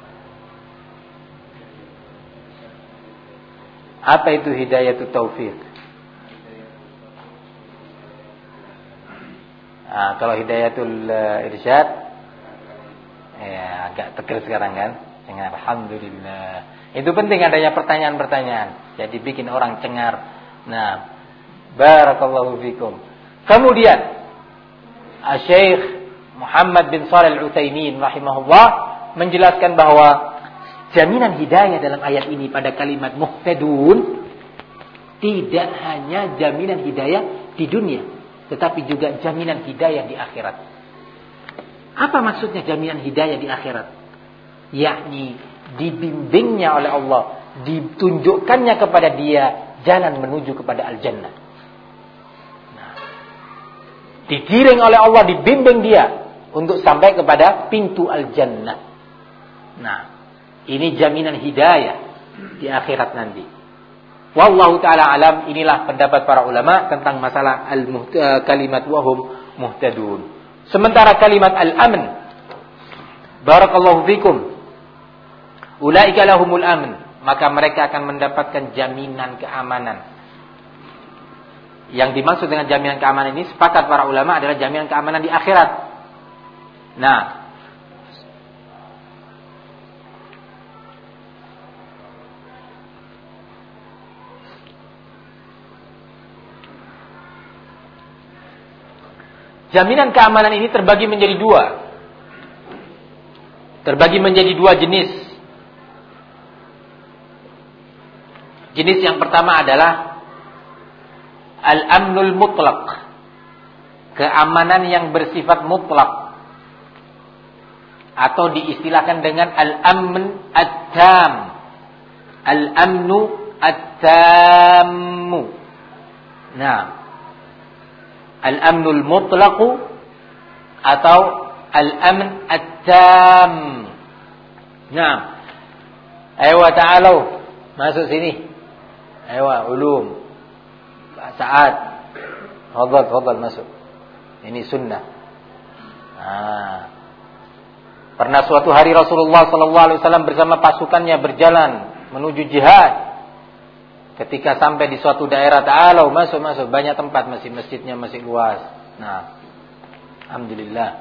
Apa itu hidayatul taufik? Kalau hidayatul irsyad, ya agak tegar sekarang kan? Cengar, alhamdulillah. Itu penting adanya pertanyaan-pertanyaan. Jadi bikin orang cengar. Nah, barakallahu fikum. Kemudian Syekh Muhammad bin Shalih Al-Utsaimin rahimahullah menjelaskan bahwa jaminan hidayah dalam ayat ini pada kalimat muhtadun tidak hanya jaminan hidayah di dunia, tetapi juga jaminan hidayah di akhirat. Apa maksudnya jaminan hidayah di akhirat? Yakni dibimbingnya oleh Allah, ditunjukkannya kepada dia jalan menuju kepada al-jannah. Nah, digiring oleh Allah, dibimbing dia untuk sampai kepada pintu al-jannah. Nah, ini jaminan hidayah di akhirat nanti. Wallahu ta'ala alam, inilah pendapat para ulama tentang masalah kalimat wahum muhtadun. Sementara kalimat al-amn, barakallahu fikum, ulaika lahumul amn, maka mereka akan mendapatkan jaminan keamanan. Yang dimaksud dengan jaminan keamanan ini, sepakat para ulama, adalah jaminan keamanan di akhirat. Nah, jaminan keamanan ini terbagi menjadi dua. Terbagi menjadi dua jenis. Jenis yang pertama adalah al-amnul mutlaq, keamanan yang bersifat mutlak, atau diistilahkan dengan al-amn at-tam. Al-amnu at-tammu. Nah, al-amnul mutlaqu atau al-amn at-tam. Nah, ayo ta'alu masuk sini. Ayo ulum. Saat. Fadhal masuk. Ini sunnah. Pernah suatu hari Rasulullah SAW bersama pasukannya berjalan menuju jihad. Ketika sampai di suatu daerah, ta'alau, masuk, banyak tempat, masjidnya masih luas. Nah, alhamdulillah.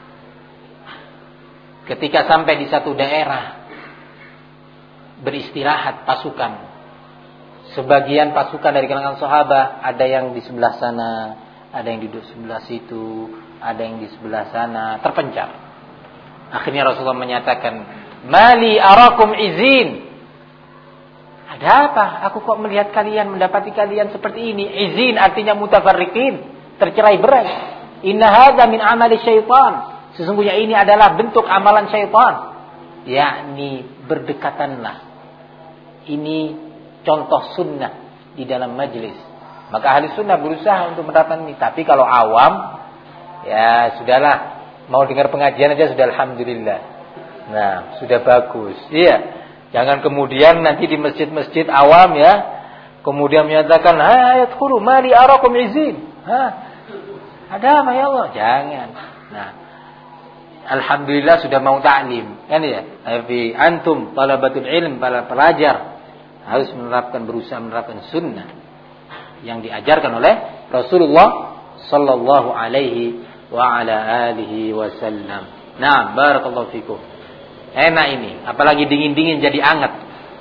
Ketika sampai di satu daerah, beristirahat pasukan. Sebagian pasukan dari kalangan sahabat, ada yang di sebelah sana, ada yang duduk sebelah situ, ada yang di sebelah sana, terpencar. Akhirnya Rasulullah menyatakan, "Mali arakum izin." Ada apa? Aku kok melihat kalian, mendapati kalian seperti ini. Izin artinya mutafarriqin, tercerai berai. Inna hadza min amali syaitan. Sesungguhnya ini adalah bentuk amalan syaitan. Yakni berdekatanlah. Ini contoh sunnah di dalam majlis. Maka ahli sunnah berusaha untuk menerapkan ini. Tapi kalau awam, ya sudahlah. Mau dengar pengajian aja sudah alhamdulillah. Nah, sudah bagus. Iya. Jangan kemudian nanti di masjid-masjid awam ya, kemudian menyatakan, "Ayat khuru mali arakum izin." Ada apa ya Allah? Jangan. Nah, alhamdulillah sudah mau ta'lim, kan ya? Tapi antum talabatul ilm, para pelajar harus berusaha menerapkan sunnah yang diajarkan oleh Rasulullah sallallahu alaihi wa ala alihi wasallam. Nah, barakallahu fikum. Enak ini, apalagi dingin-dingin jadi anget.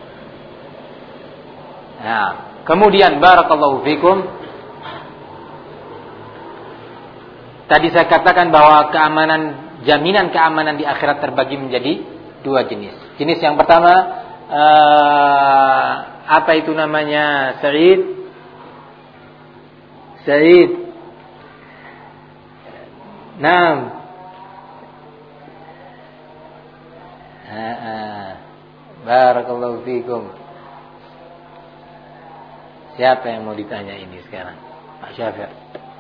Nah, kemudian barakallahu fikum. Tadi saya katakan bahwa jaminan keamanan di akhirat terbagi menjadi dua jenis. Jenis yang pertama, apa itu namanya? Said. Naam. Barakallahu fikum. Siapa yang mau ditanya ini sekarang? Pak Syafir.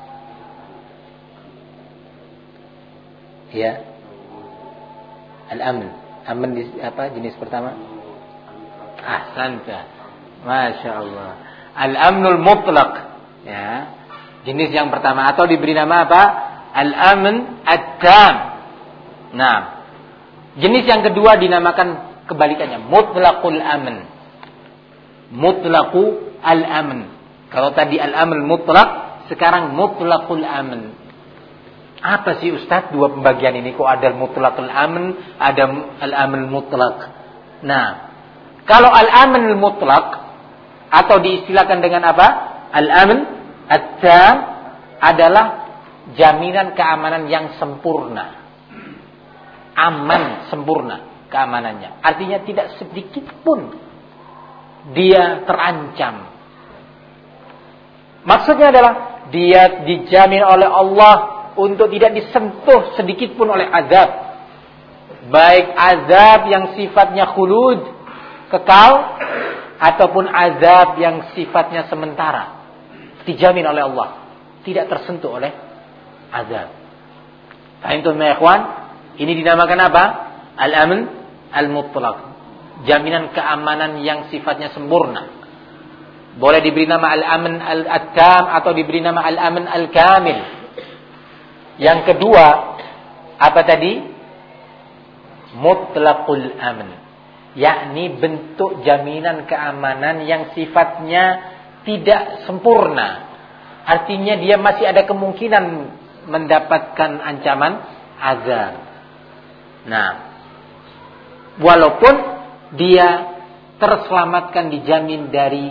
Ya. Al-amn. Aman apa jenis pertama? Ahsanta. Masya Allah. Al-amnul mutlaq. Ya. Jenis yang pertama atau diberi nama apa? Al-amn at-tam. Nah. Jenis yang kedua dinamakan kebalikannya, mutlaqul amn. Mutlaqu al-amn. Kalau tadi al-amn mutlaq, sekarang mutlaqul amn. Apa sih Ustaz dua pembagian ini? Kok ada mutlaqul amn, ada al-amn mutlaq? Nah, kalau al-amn mutlaq atau diistilahkan dengan apa? Al-amn at-tam adalah jaminan keamanan yang sempurna. Aman sempurna keamanannya. Artinya tidak sedikit pun dia terancam. Maksudnya adalah dia dijamin oleh Allah untuk tidak disentuh sedikit pun oleh azab. Baik azab yang sifatnya khulud, kekal, ataupun azab yang sifatnya sementara. Dijamin oleh Allah. Tidak tersentuh oleh azab. Fahimtum ya ikhwan? Ini dinamakan apa? Al-amn al-mutlaq. Jaminan keamanan yang sifatnya sempurna. Boleh diberi nama al-amn al-tam atau diberi nama al-amn al-kamil. Yang kedua, apa tadi? Mutlaqul amn. Yakni bentuk jaminan keamanan yang sifatnya tidak sempurna. Artinya dia masih ada kemungkinan mendapatkan ancaman azab. Nah, walaupun dia terselamatkan, dijamin dari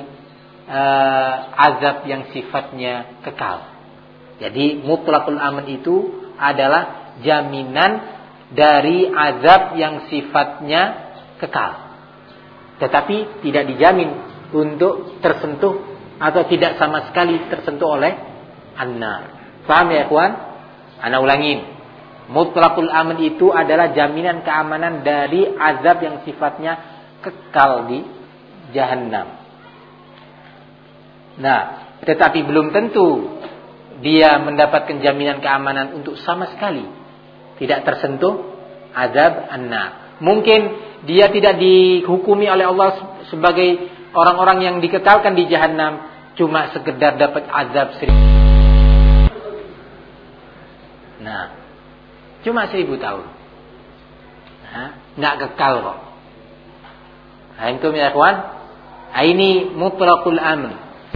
azab yang sifatnya kekal. Jadi mutlaqul aman itu adalah jaminan dari azab yang sifatnya kekal, tetapi tidak dijamin untuk tersentuh atau tidak sama sekali tersentuh oleh an-nar. Paham ya ikhwan? Ana ulangin. Mutlaqul aman itu adalah jaminan keamanan dari azab yang sifatnya kekal di Jahannam. Nah, tetapi belum tentu dia mendapatkan jaminan keamanan untuk sama sekali tidak tersentuh azab an-nar. Mungkin dia tidak dihukumi oleh Allah sebagai orang-orang yang dikekalkan di Jahannam, cuma sekedar dapat azab 1000. Nah, cuma 1000 tahun. Nggak kekal kok. Nah, itu ya kawan. Ini mutlaqul amn.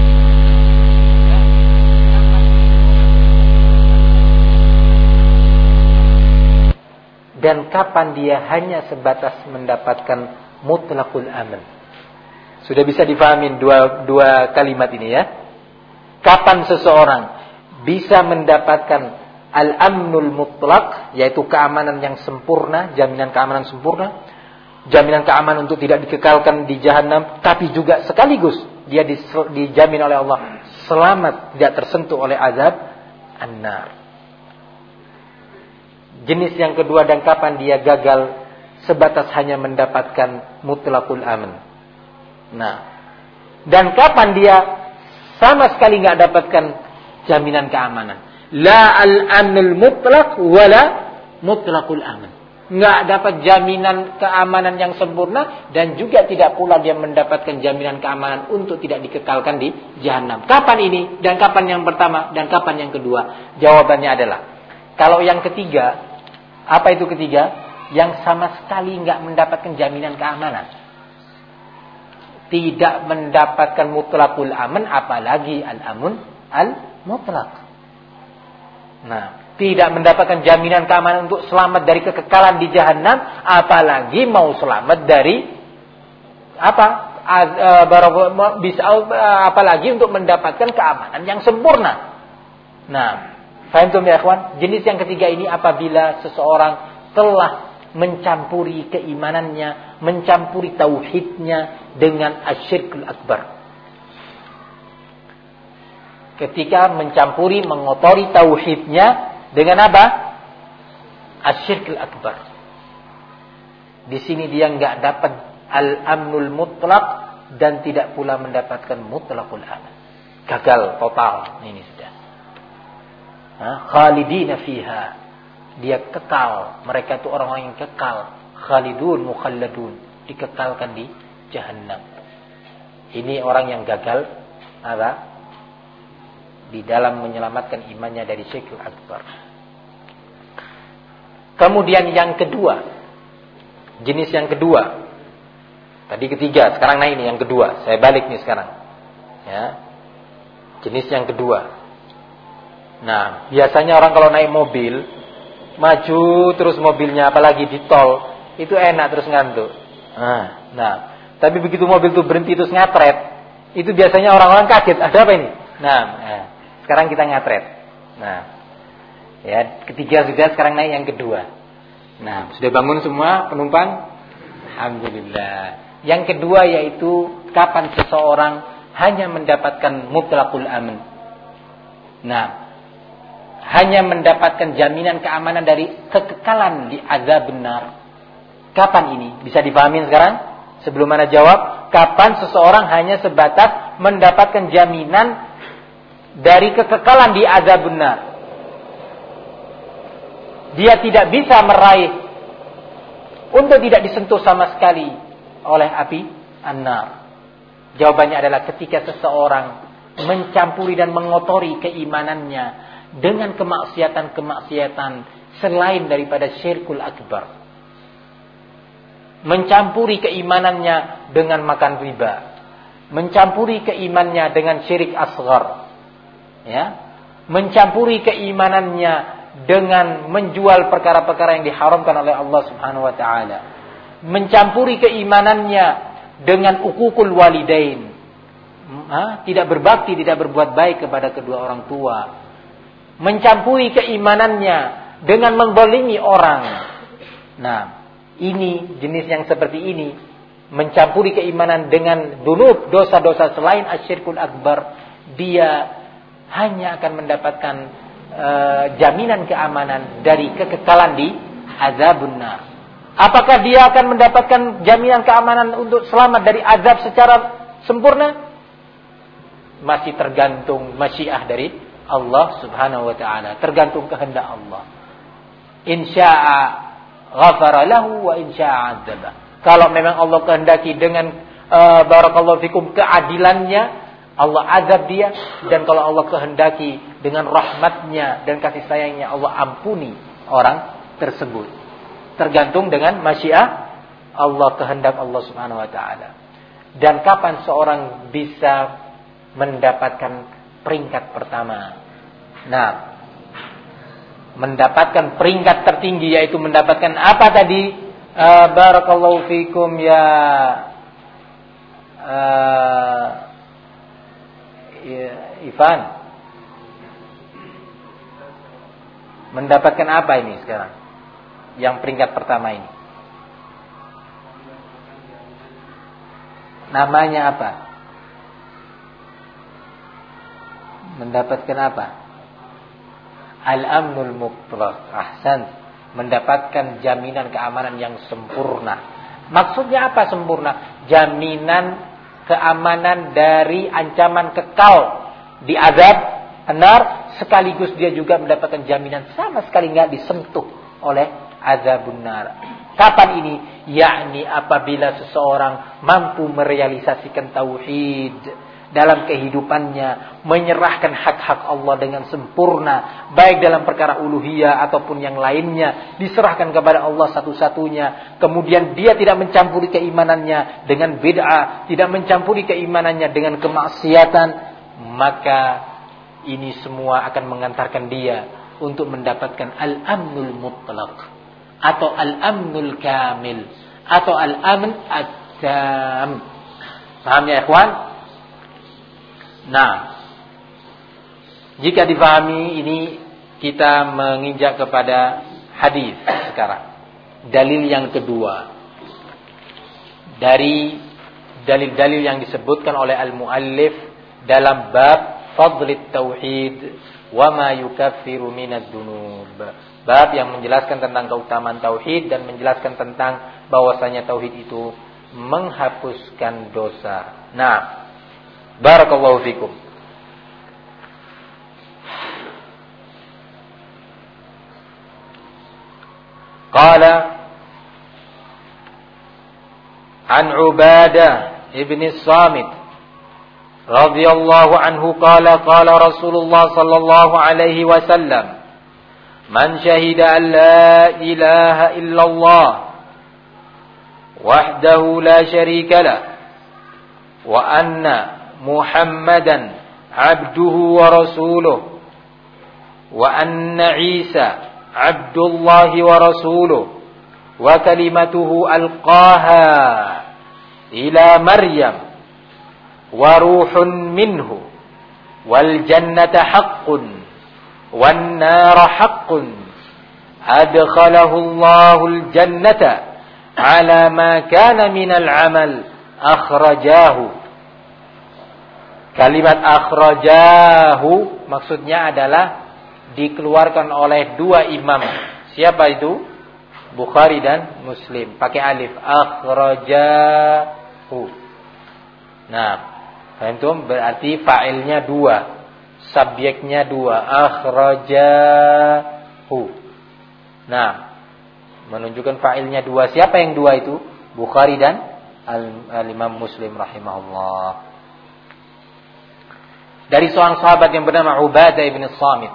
Dan kapan dia hanya sebatas mendapatkan mutlaqul amn? Sudah bisa difahamin dua kalimat ini ya. Kapan seseorang bisa mendapatkan al-amnul mutlaq, yaitu keamanan yang sempurna, jaminan keamanan sempurna, jaminan keamanan untuk tidak dikekalkan di Jahannam, tapi juga sekaligus dia dijamin oleh Allah selamat, tidak tersentuh oleh azab an-nar. Jenis yang kedua, dan kapan dia gagal sebatas hanya mendapatkan mutlaqul aman. Nah, dan kapan dia sama sekali nggak dapatkan jaminan keamanan. La al-amnul mutlaq wala mutlaqul aman. Nggak dapat jaminan keamanan yang sempurna, dan juga tidak pula dia mendapatkan jaminan keamanan untuk tidak dikekalkan di Jahannam. Kapan ini? Dan kapan yang pertama? Dan kapan yang kedua? Jawabannya adalah, kalau yang ketiga, apa itu ketiga? Yang sama sekali nggak mendapatkan jaminan keamanan, tidak mendapatkan mutlaqul aman, apalagi al-amun al-mutlaq. Nah, tidak mendapatkan jaminan keamanan untuk selamat dari kekekalan di Jahannam, apalagi mau selamat dari apalagi untuk mendapatkan keamanan yang sempurna. Nah, faham ya ikhwan? Jenis yang ketiga ini apabila seseorang telah mencampuri keimanannya, mencampuri tauhidnya dengan asyirkul akbar. Ketika mencampuri, mengotori tauhidnya dengan apa? Asyirkul akbar. Di sini dia enggak dapat al-amnul mutlaq dan tidak pula mendapatkan mutlaqul aman. gagal total. Ini sudah. Khalidina fiha. Dia kekal. Mereka itu orang-orang yang kekal. Khalidun mukhalladun. Dikekalkan di Jahannam. Ini orang yang gagal apa? Di dalam menyelamatkan imannya dari Syirkul Akbar. Kemudian yang kedua, jenis yang kedua. Tadi ketiga, sekarang naik ini yang kedua. Saya balik nih sekarang. Ya. Jenis yang kedua. Nah, biasanya orang kalau naik mobil, maju terus mobilnya, apalagi di tol, itu enak terus ngantuk. Nah, tapi begitu mobil itu berhenti terus ngatret, itu biasanya orang-orang kaget. Ada apa ini? Nah, sekarang kita ngatret. Nah, ya ketiga sudah, sekarang naik yang kedua. Nah, sudah bangun semua penumpang? Alhamdulillah. Yang kedua yaitu kapan seseorang hanya mendapatkan mutlaqul aman. Nah, hanya mendapatkan jaminan keamanan dari kekekalan di azab benar. Kapan ini? Bisa dipahami sekarang? Sebelum Anda jawab, kapan seseorang hanya sebatas mendapatkan jaminan dari kekekalan di azab benar? Dia tidak bisa meraih untuk tidak disentuh sama sekali oleh api an-nar. Jawabannya adalah ketika seseorang mencampuri dan mengotori keimanannya dengan kemaksiatan-kemaksiatan selain daripada syirkul akbar. Mencampuri keimanannya dengan makan riba. Mencampuri keimanannya dengan syirik asghar. Ya. Mencampuri keimanannya dengan menjual perkara-perkara yang diharamkan oleh Allah Subhanahu wa taala. Mencampuri keimanannya dengan uququl walidain. Tidak berbakti, tidak berbuat baik kepada kedua orang tua. Mencampuri keimanannya dengan menzalimi orang. Nah, ini jenis yang seperti ini, mencampuri keimanan dengan dzunub, dosa-dosa selain asyirkul akbar, dia hanya akan mendapatkan jaminan keamanan dari kekekalan di azabun nar. Apakah dia akan mendapatkan jaminan keamanan untuk selamat dari azab secara sempurna? Masih tergantung masyiah dari Allah Subhanahu wa taala, tergantung kehendak Allah. Insya'a ghafara lahu wa insya'a 'adzaba. Kalau memang Allah kehendaki dengan barakallahu fikum keadilannya, Allah azab dia, dan kalau Allah kehendaki dengan rahmatnya dan kasih sayangnya, Allah ampuni orang tersebut. Tergantung dengan masyiah Allah, kehendak Allah Subhanahu wa taala. Dan kapan seorang bisa mendapatkan peringkat pertama? Nah, mendapatkan peringkat tertinggi yaitu mendapatkan apa tadi? Barakallahu fikum ya Ivan. Mendapatkan apa ini sekarang? Yang peringkat pertama ini. Namanya apa? Mendapatkan apa? Al-amnul mutlaq. Ahsan. Mendapatkan jaminan keamanan yang sempurna. Maksudnya apa sempurna? Jaminan keamanan dari ancaman kekal di azab benar, sekaligus dia juga mendapatkan jaminan sama sekali enggak disentuh oleh azabun nar. Kapan ini? Yakni apabila seseorang mampu merealisasikan tauhid dalam kehidupannya, menyerahkan hak-hak Allah dengan sempurna, baik dalam perkara uluhiyah ataupun yang lainnya, diserahkan kepada Allah satu-satunya. Kemudian dia tidak mencampuri keimanannya dengan bid'ah, tidak mencampuri keimanannya dengan kemaksiatan, maka ini semua akan mengantarkan dia untuk mendapatkan al-amnul mutlaq atau al-amnul kamil atau al-amn at-tam. Paham ya ikhwan? Nah, jika dipahami ini, kita menginjak kepada hadis sekarang. Dalil yang kedua dari dalil-dalil yang disebutkan oleh al-muallif dalam bab fadlit tauhid wa ma yukaffiru minadz dzunub. Bab yang menjelaskan tentang keutamaan tauhid dan menjelaskan tentang bahwasanya tauhid itu menghapuskan dosa. Nah, barakallahu fikum. Qala an Ubadah ibn Samit radhiyallahu anhu qala qala Rasulullah sallallahu alaihi wasallam man syahida an la ilaha illallah wahdahu la syarika lah wa anna Muhammadan abduhu wa rasuluh wa anna Isa abdullahi wa rasuluh wa kalimatuhu alqaha ila Maryam wa ruhun minhu wal jannata haqqun wan nara haqqun adkhalahu Allahul jannata ala ma kana minal amal akhrajahu. Kalimat akhrajahu maksudnya adalah dikeluarkan oleh dua imam. Siapa itu? Bukhari dan Muslim. Pakai alif. Akhrajahu. Nah, itu berarti fa'ilnya dua, subjeknya dua. Akhrajahu. Nah, menunjukkan fa'ilnya dua. Siapa yang dua itu? Bukhari dan Al-Imam Muslim rahimahullah. Dari seorang sahabat yang bernama Ubadah ibn Samit.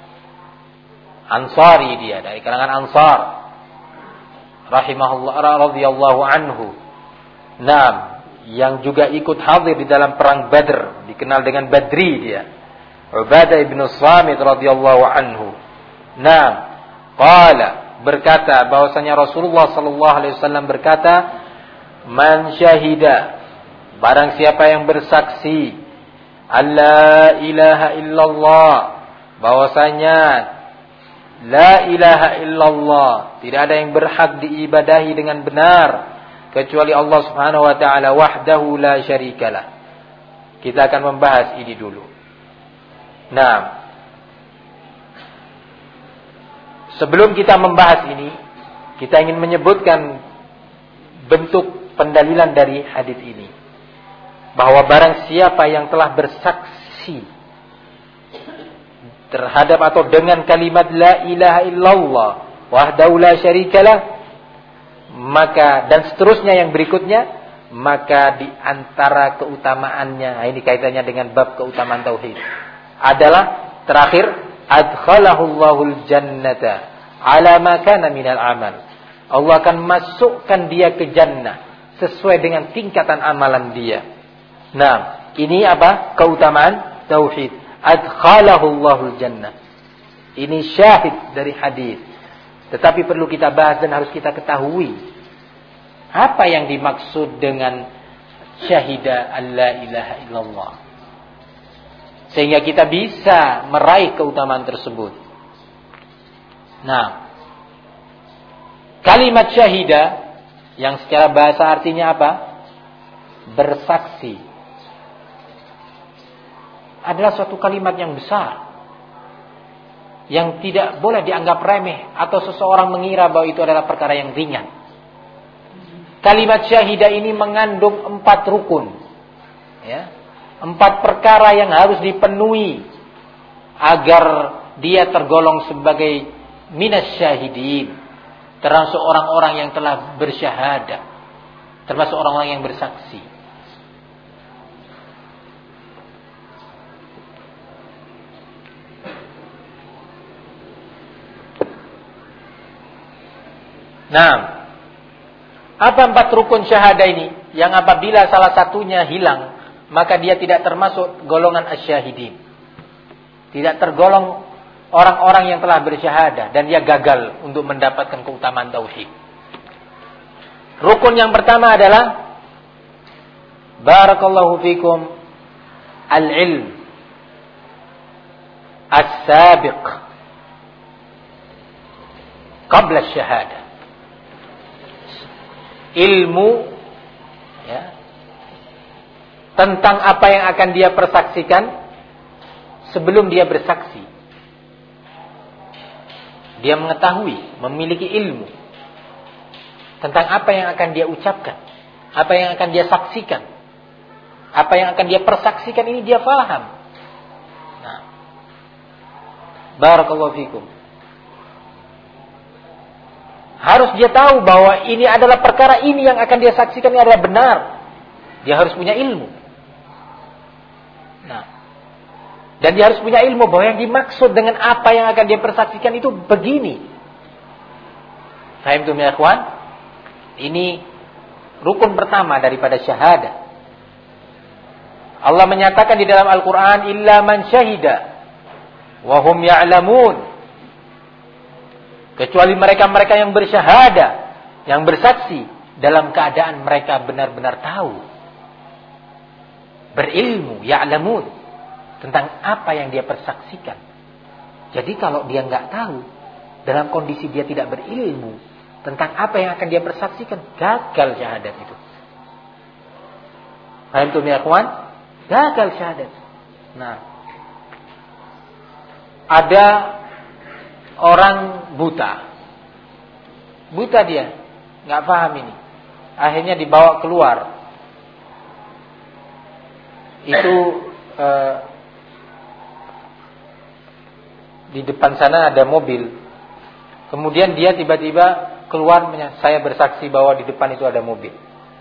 Ansari dia, dari kalangan Ansar. Rahimahullah radhiyallahu anhu. Naam, yang juga ikut hadir di dalam perang Badr, dikenal dengan Badri dia. Ubadah ibn Samit radhiyallahu anhu. Naam, qala berkata bahwasanya Rasulullah sallallahu alaihi wasallam berkata, "Man syahida, barang siapa yang bersaksi alla ilaha illallah, bahwasanya la ilaha illallah, tidak ada yang berhak diibadahi dengan benar kecuali Allah Subhanahu wa taala wahdahu la syarikalah." Kita akan membahas ini dulu. Nah, sebelum kita membahas ini, kita ingin menyebutkan bentuk pendalilan dari hadis ini. Bahwa barang siapa yang telah bersaksi terhadap atau dengan kalimat la ilaha illallah wahdahu la syarikalah, maka dan seterusnya yang berikutnya, maka di antara keutamaannya, ini kaitannya dengan bab keutamaan tauhid, adalah terakhir adkhalahul jannata ala ma kana minal amal. Allah akan masukkan dia ke jannah sesuai dengan tingkatan amalan dia. Nah, ini apa? Keutamaan tauhid. Adkhalahul jannah. Ini syahid dari hadis. Tetapi perlu kita bahas dan harus kita ketahui apa yang dimaksud dengan syahida alla ilaha illallah, sehingga kita bisa meraih keutamaan tersebut. Nah, kalimat syahida yang secara bahasa artinya apa? Bersaksi. Adalah suatu kalimat yang besar, yang tidak boleh dianggap remeh atau seseorang mengira bahwa itu adalah perkara yang ringan. Kalimat syahidah ini mengandung 4 rukun, ya, 4 perkara yang harus dipenuhi agar dia tergolong sebagai minas syahidin, termasuk orang-orang yang telah bersyahadah, termasuk orang-orang yang bersaksi. Nah, apa 4 rukun syahadah ini? Yang apabila salah satunya hilang, maka dia tidak termasuk golongan asyahidin. Tidak tergolong orang-orang yang telah bersyahadah, dan dia gagal untuk mendapatkan keutamaan tauhid. Rukun yang pertama adalah barakallahu fikum al-ilm as-sabiq qabla asy-syahadah. Ilmu, ya, tentang apa yang akan dia persaksikan sebelum dia bersaksi. Dia mengetahui, memiliki ilmu tentang apa yang akan dia ucapkan, apa yang akan dia saksikan, apa yang akan dia persaksikan, ini dia faham. Nah, barakallahu fikum. Harus dia tahu bahwa ini adalah perkara ini yang akan dia saksikan ini adalah benar. Dia harus punya ilmu. Nah, dan dia harus punya ilmu bahwa yang dimaksud dengan apa yang akan dia persaksikan itu begini. Fahimtum ya ikhwan? Ini rukun pertama daripada syahadah. Allah menyatakan di dalam Al-Quran, illa man syahida wa hum ya'lamun. Kecuali mereka-mereka yang bersyahadah, yang bersaksi dalam keadaan mereka benar-benar tahu, berilmu, ya'lamun, tentang apa yang dia persaksikan. Jadi kalau dia nggak tahu, dalam kondisi dia tidak berilmu tentang apa yang akan dia persaksikan, gagal syahadat itu. Paham tuh ya kawan? Gagal syahadat. Nah, ada orang buta dia, nggak paham ini. Akhirnya dibawa keluar. Itu di depan sana ada mobil. Kemudian dia tiba-tiba keluar, saya bersaksi bahwa di depan itu ada mobil.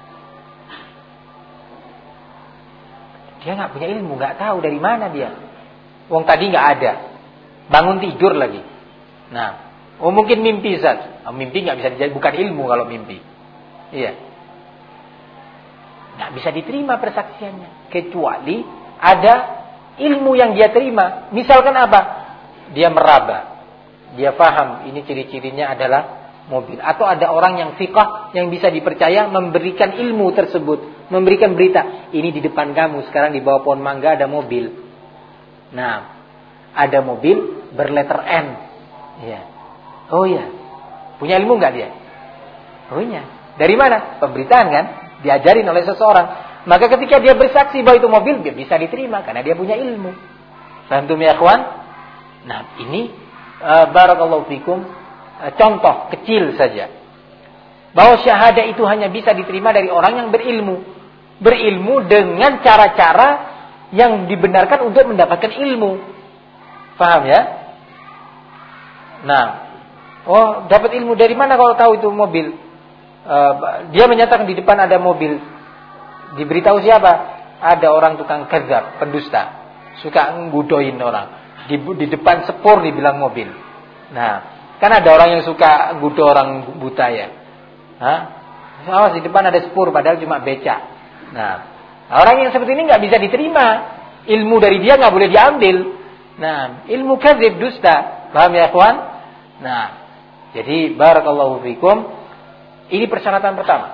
Dia nggak punya ilmu, nggak tahu dari mana dia. Wong tadi nggak ada, bangun tidur lagi. Nah, mungkin mimpi Ustaz. Mimpi nggak bisa dijadi, bukan ilmu kalau mimpi. Iya, nggak bisa diterima persaksiannya kecuali ada ilmu yang dia terima. Misalkan apa? Dia meraba, dia paham ini ciri-cirinya adalah mobil. Atau ada orang yang fiqh yang bisa dipercaya memberikan ilmu tersebut, memberikan berita, ini di depan kamu sekarang di bawah pohon mangga ada mobil. Nah, ada mobil berletter N. Ya. Oh ya, punya ilmu nggak dia? Punya. Dari mana? Pemberitaan kan, diajarin oleh seseorang. Maka ketika dia bersaksi bahwa itu mobil, dia bisa diterima karena dia punya ilmu. Paham ya kawan? Nah, ini barakallahu fikum, contoh kecil saja bahwa syahadah itu hanya bisa diterima dari orang yang berilmu dengan cara-cara yang dibenarkan untuk mendapatkan ilmu. Paham ya? Nah, dapat ilmu dari mana kalau tahu itu mobil? Dia menyatakan di depan ada mobil. Diberitahu siapa? Ada orang tukang kadzab, pendusta, suka nggudoin orang. Di depan sepur dibilang mobil. Nah, kan ada orang yang suka nggudo orang buta ya. Awas di depan ada sepur padahal cuma becak. Nah, orang yang seperti ini nggak bisa diterima. Ilmu dari dia nggak boleh diambil. Nah, ilmu kadzib, dusta. Paham ya, kawan? Nah, jadi barakallahu fikum, ini persyaratan pertama.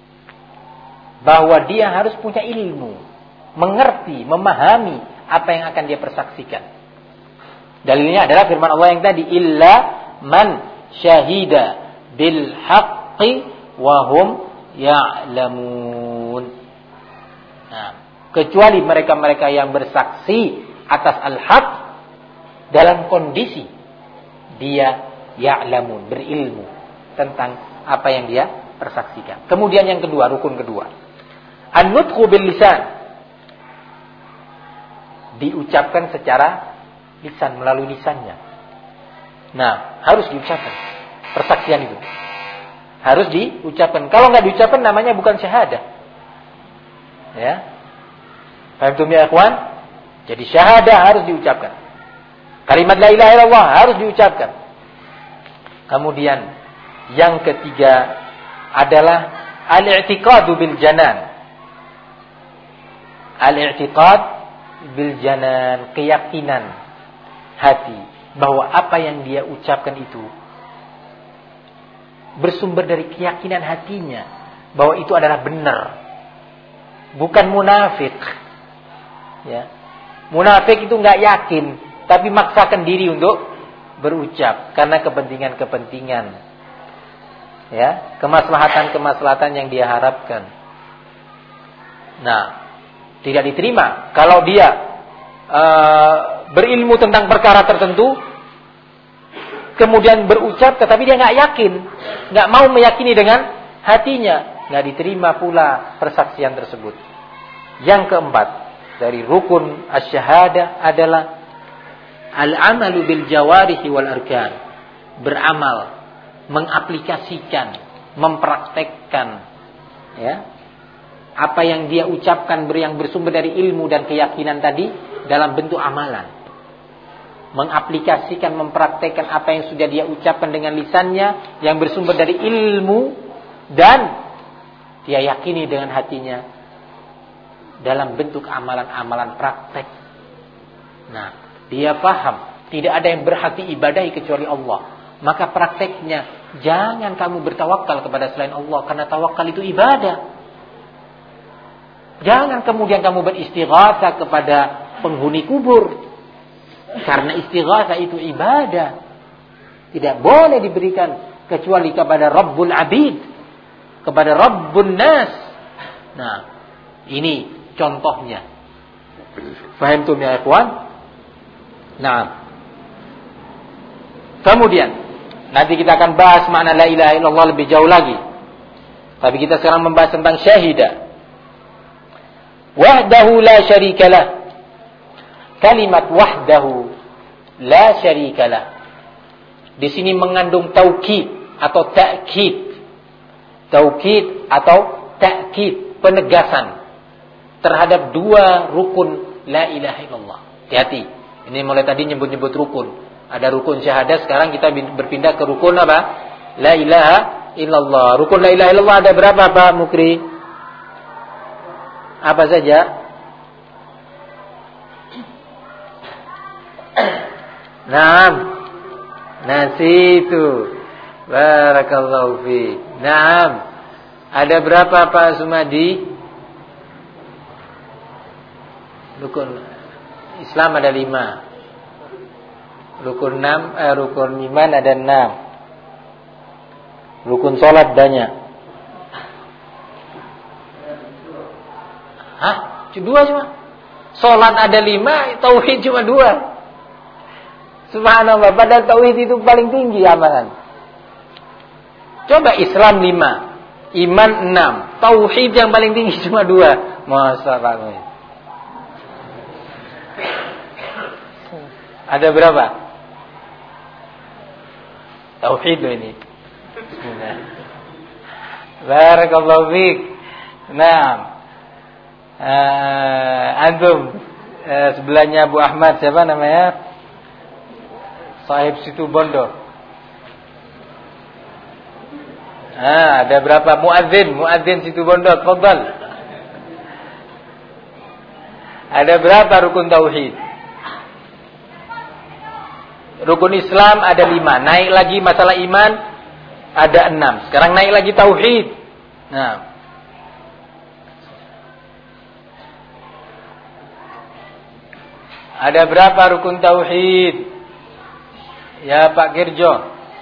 Bahwa dia harus punya ilmu, mengerti, memahami apa yang akan dia persaksikan. Dalilnya adalah firman Allah yang tadi, illa man syahida bil haqqi wa hum ya'lamun. Nah, kecuali mereka-mereka yang bersaksi atas al-haq dalam kondisi dia ya'lamun, berilmu tentang apa yang dia persaksikan. Kemudian yang kedua, rukun kedua, an-nutqu bil lisan, diucapkan secara lisan, melalui lisannya. Nah, harus diucapkan persaksian itu. Harus diucapkan. Kalau nggak diucapkan namanya bukan syahadah. Ya. Paham ya, ikhwan? Jadi syahadah harus diucapkan. Kalimat la ilaha illallah harus diucapkan. Kemudian yang ketiga adalah al-i'tiqadu bil janan. Al-i'tiqad bil janan, keyakinan hati bahwa apa yang dia ucapkan itu bersumber dari keyakinan hatinya bahwa itu adalah benar, bukan munafik. Ya, munafik itu nggak yakin tapi maksakan diri untuk berucap karena kepentingan-kepentingan, ya, kemaslahatan-kemaslahatan yang dia harapkan. Nah, tidak diterima kalau dia berilmu tentang perkara tertentu, kemudian berucap, tetapi dia nggak yakin, nggak mau meyakini dengan hatinya, nggak diterima pula persaksian tersebut. Yang keempat dari rukun asy-syahadah adalah al-amalu bil jawarihi wal arkan, beramal mengaplikasikan, mempraktekkan, ya, apa yang dia ucapkan yang bersumber dari ilmu dan keyakinan tadi dalam bentuk amalan. Mengaplikasikan, mempraktekkan apa yang sudah dia ucapkan dengan lisannya yang bersumber dari ilmu dan dia yakini dengan hatinya dalam bentuk amalan-amalan praktek. Nah, dia paham tidak ada yang berhak diibadahi kecuali Allah. Maka prakteknya, jangan kamu bertawakal kepada selain Allah, karena tawakal itu ibadah. Jangan kemudian kamu beristighatsah kepada penghuni kubur, karena istighatsah itu ibadah. Tidak boleh diberikan kecuali kepada Rabbul Abid, kepada Rabbun Nas. Nah, ini contohnya. Fahamtum ya ikhwan? Nah, kemudian nanti kita akan bahas makna la ilaha illallah lebih jauh lagi. Tapi kita sekarang membahas tentang syahidah. Wahdahu la syarikalah. Kalimat wahdahu la syarikalah di sini mengandung taukid atau ta'kid. Taukid atau ta'kid, penegasan terhadap dua rukun la ilaha illallah. Hati-hati. Ini mulai tadi nyebut-nyebut rukun. Ada rukun syahadat, sekarang kita berpindah ke rukun apa? La ilaha illallah. Rukun la ilaha illallah ada berapa Pak Mukri? Apa saja? Naam. Nasitu. Barakallahu fi. Naam. Ada berapa Pak Sumadi? Rukun Islam ada 5. Rukun iman ada 6. Rukun salat banyak. Hah? 2 cuma? Salat ada 5, tauhid cuma 2. Subhanallah, padahal tauhid itu paling tinggi amalan. Coba Islam 5, iman 6, tauhid yang paling tinggi cuma 2. Masyaallah. Ada berapa? Tauhid loh ini. Bismillah. Barakallahu fiik. Naam. Antum sebelahnya Abu Ahmad siapa namanya? Sahib Situ Bondo. Ada berapa? Muadzin Situ Bondo, tafadhal. Ada berapa rukun tauhid? Rukun Islam ada 5. Naik lagi masalah iman ada 6. Sekarang naik lagi tauhid. Nah, ada berapa rukun tauhid? Ya Pak Girjo.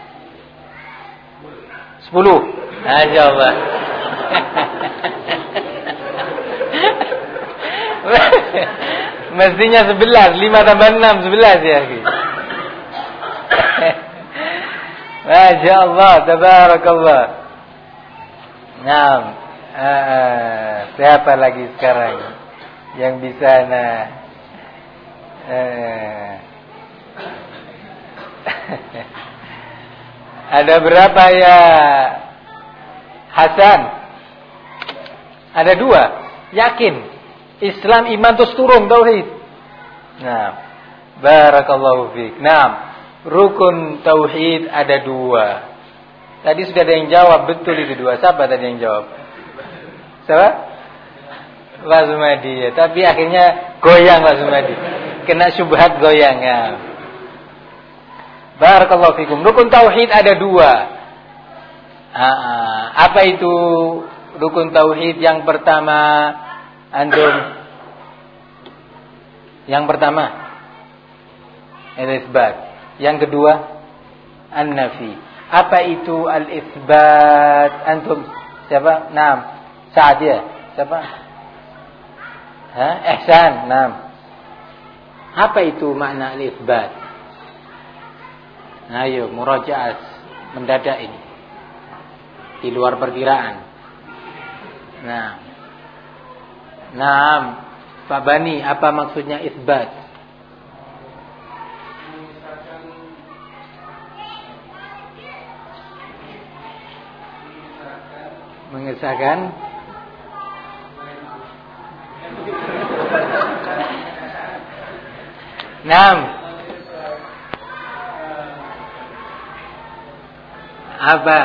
10. Masyaallah. Mestinya 11, 5 tambah 6 11 ya. Masyaallah, tabarakallah. Naam. Siapa lagi sekarang yang bisa Ada berapa ya Hasan? Ada 2. Yakin Islam iman terus turun tauhid. Nah, barakallahu fiik. Nah, rukun tauhid ada 2. Tadi sudah ada yang jawab, betul itu 2. Siapa tadi yang jawab? Siapa? Pak Sumadi ya. Tapi akhirnya goyang Pak Sumadi. Kena syubhat goyang ya. Barakallahu fikum. Rukun tauhid ada 2. Apa itu rukun tauhid? Yang pertama antum. Yang pertama al-itsbat. Yang kedua an-nafi. Apa itu al-itsbat? Antum siapa? Naam. Sa'ad ya? Siapa? Ihsan. Naam. Apa itu makna al-itsbat? Ayo murajaah mendadak ini. Di luar perkiraan. Naam. Pak Bani, apa maksudnya itsbat? Mengesahkan apa?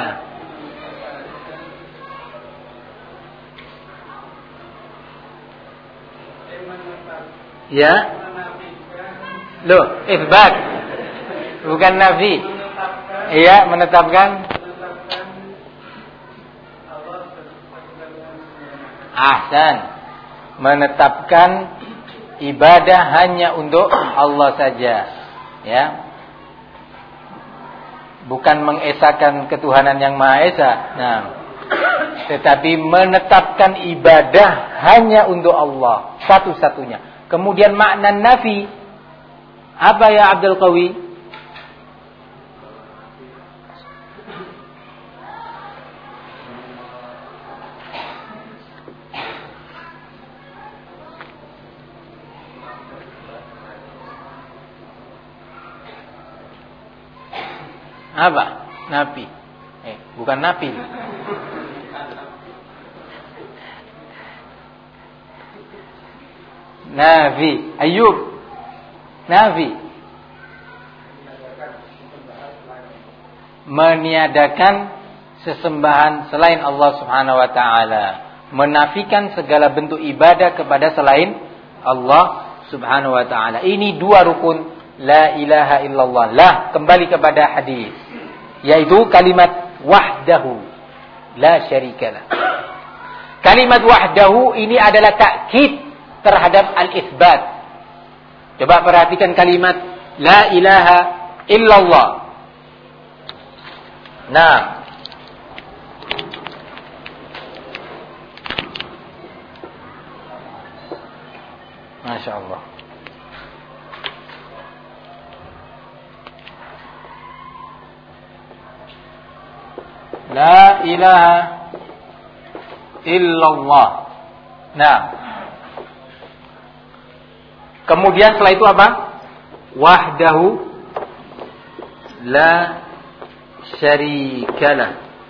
Ya? Loh, isbat. Bukan nafi. Iya, menetapkan. Ahsan. Menetapkan ibadah hanya untuk Allah saja. Ya. Bukan mengesahkan ketuhanan yang Maha Esa. Nah, tetapi menetapkan ibadah hanya untuk Allah satu-satunya. Kemudian makna nafi apa ya Abdul Qawi? Apa? Nafi. Bukan nafi. Nafi. Ayub. Nafi. Meniadakan sesembahan selain Allah Subhanahu wa taala. Menafikan segala bentuk ibadah kepada selain Allah Subhanahu wa taala. Ini dua rukun la ilaha illallah. Lah kembali kepada hadis, yaitu kalimat wahdahu la syarikalah. Kalimat wahdahu ini adalah takkid terhadap al-itsbat. Coba perhatikan kalimat la ilaha illallah. Nah, Masya Allah. La ilaha illallah. Nah, kemudian setelah itu apa? Wahdahu la syarikalah.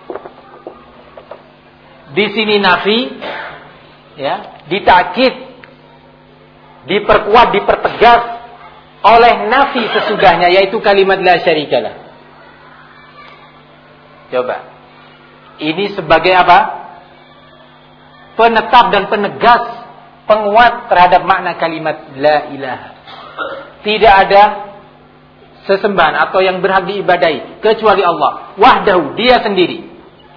Di sini nafi, ya, ditakkid, diperkuat, dipertegas oleh nafi sesudahnya, yaitu kalimat la syarikalah. Coba, ini sebagai apa? Penetap dan penegas, penguat terhadap makna kalimat la ilaha. Tidak ada sesembahan atau yang berhak diibadahi kecuali Allah. Wahdahu, dia sendiri.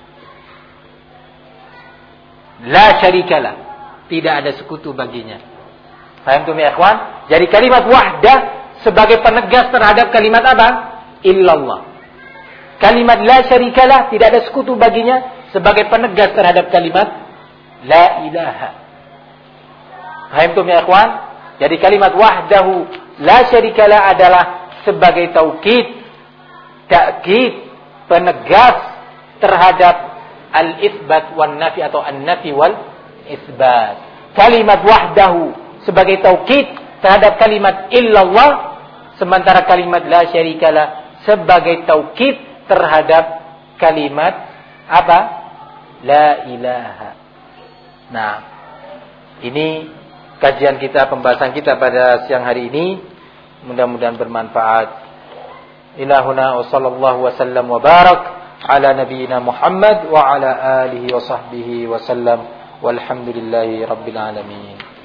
La syarikalah, tidak ada sekutu baginya. Paham tuh ya ikhwan? Jadi kalimat wahdah sebagai penegas terhadap kalimat apa? Illallah. Kalimat la syarikalah, tidak ada sekutu baginya, sebagai penegas terhadap kalimat la ilaha. Paham tuh ya ikhwan? Jadi kalimat wahdahu la syarikalah adalah sebagai taukid, takkid, penegas terhadap al-itsbat wan nafi atau an-nafi wal itsbat. Kalimat wahdahu sebagai taukid terhadap kalimat illallah, sementara kalimat la syarikalah sebagai taukid terhadap kalimat apa? La ilaha. Nah, ini kajian kita, pembahasan kita pada siang hari ini. Mudah-mudahan bermanfaat. Ilahuna wa sallallahu wa sallam wa barak ala nabiyyina Muhammad wa ala alihi wa sahbihi wa sallam. Walhamdulillahi rabbil alamin.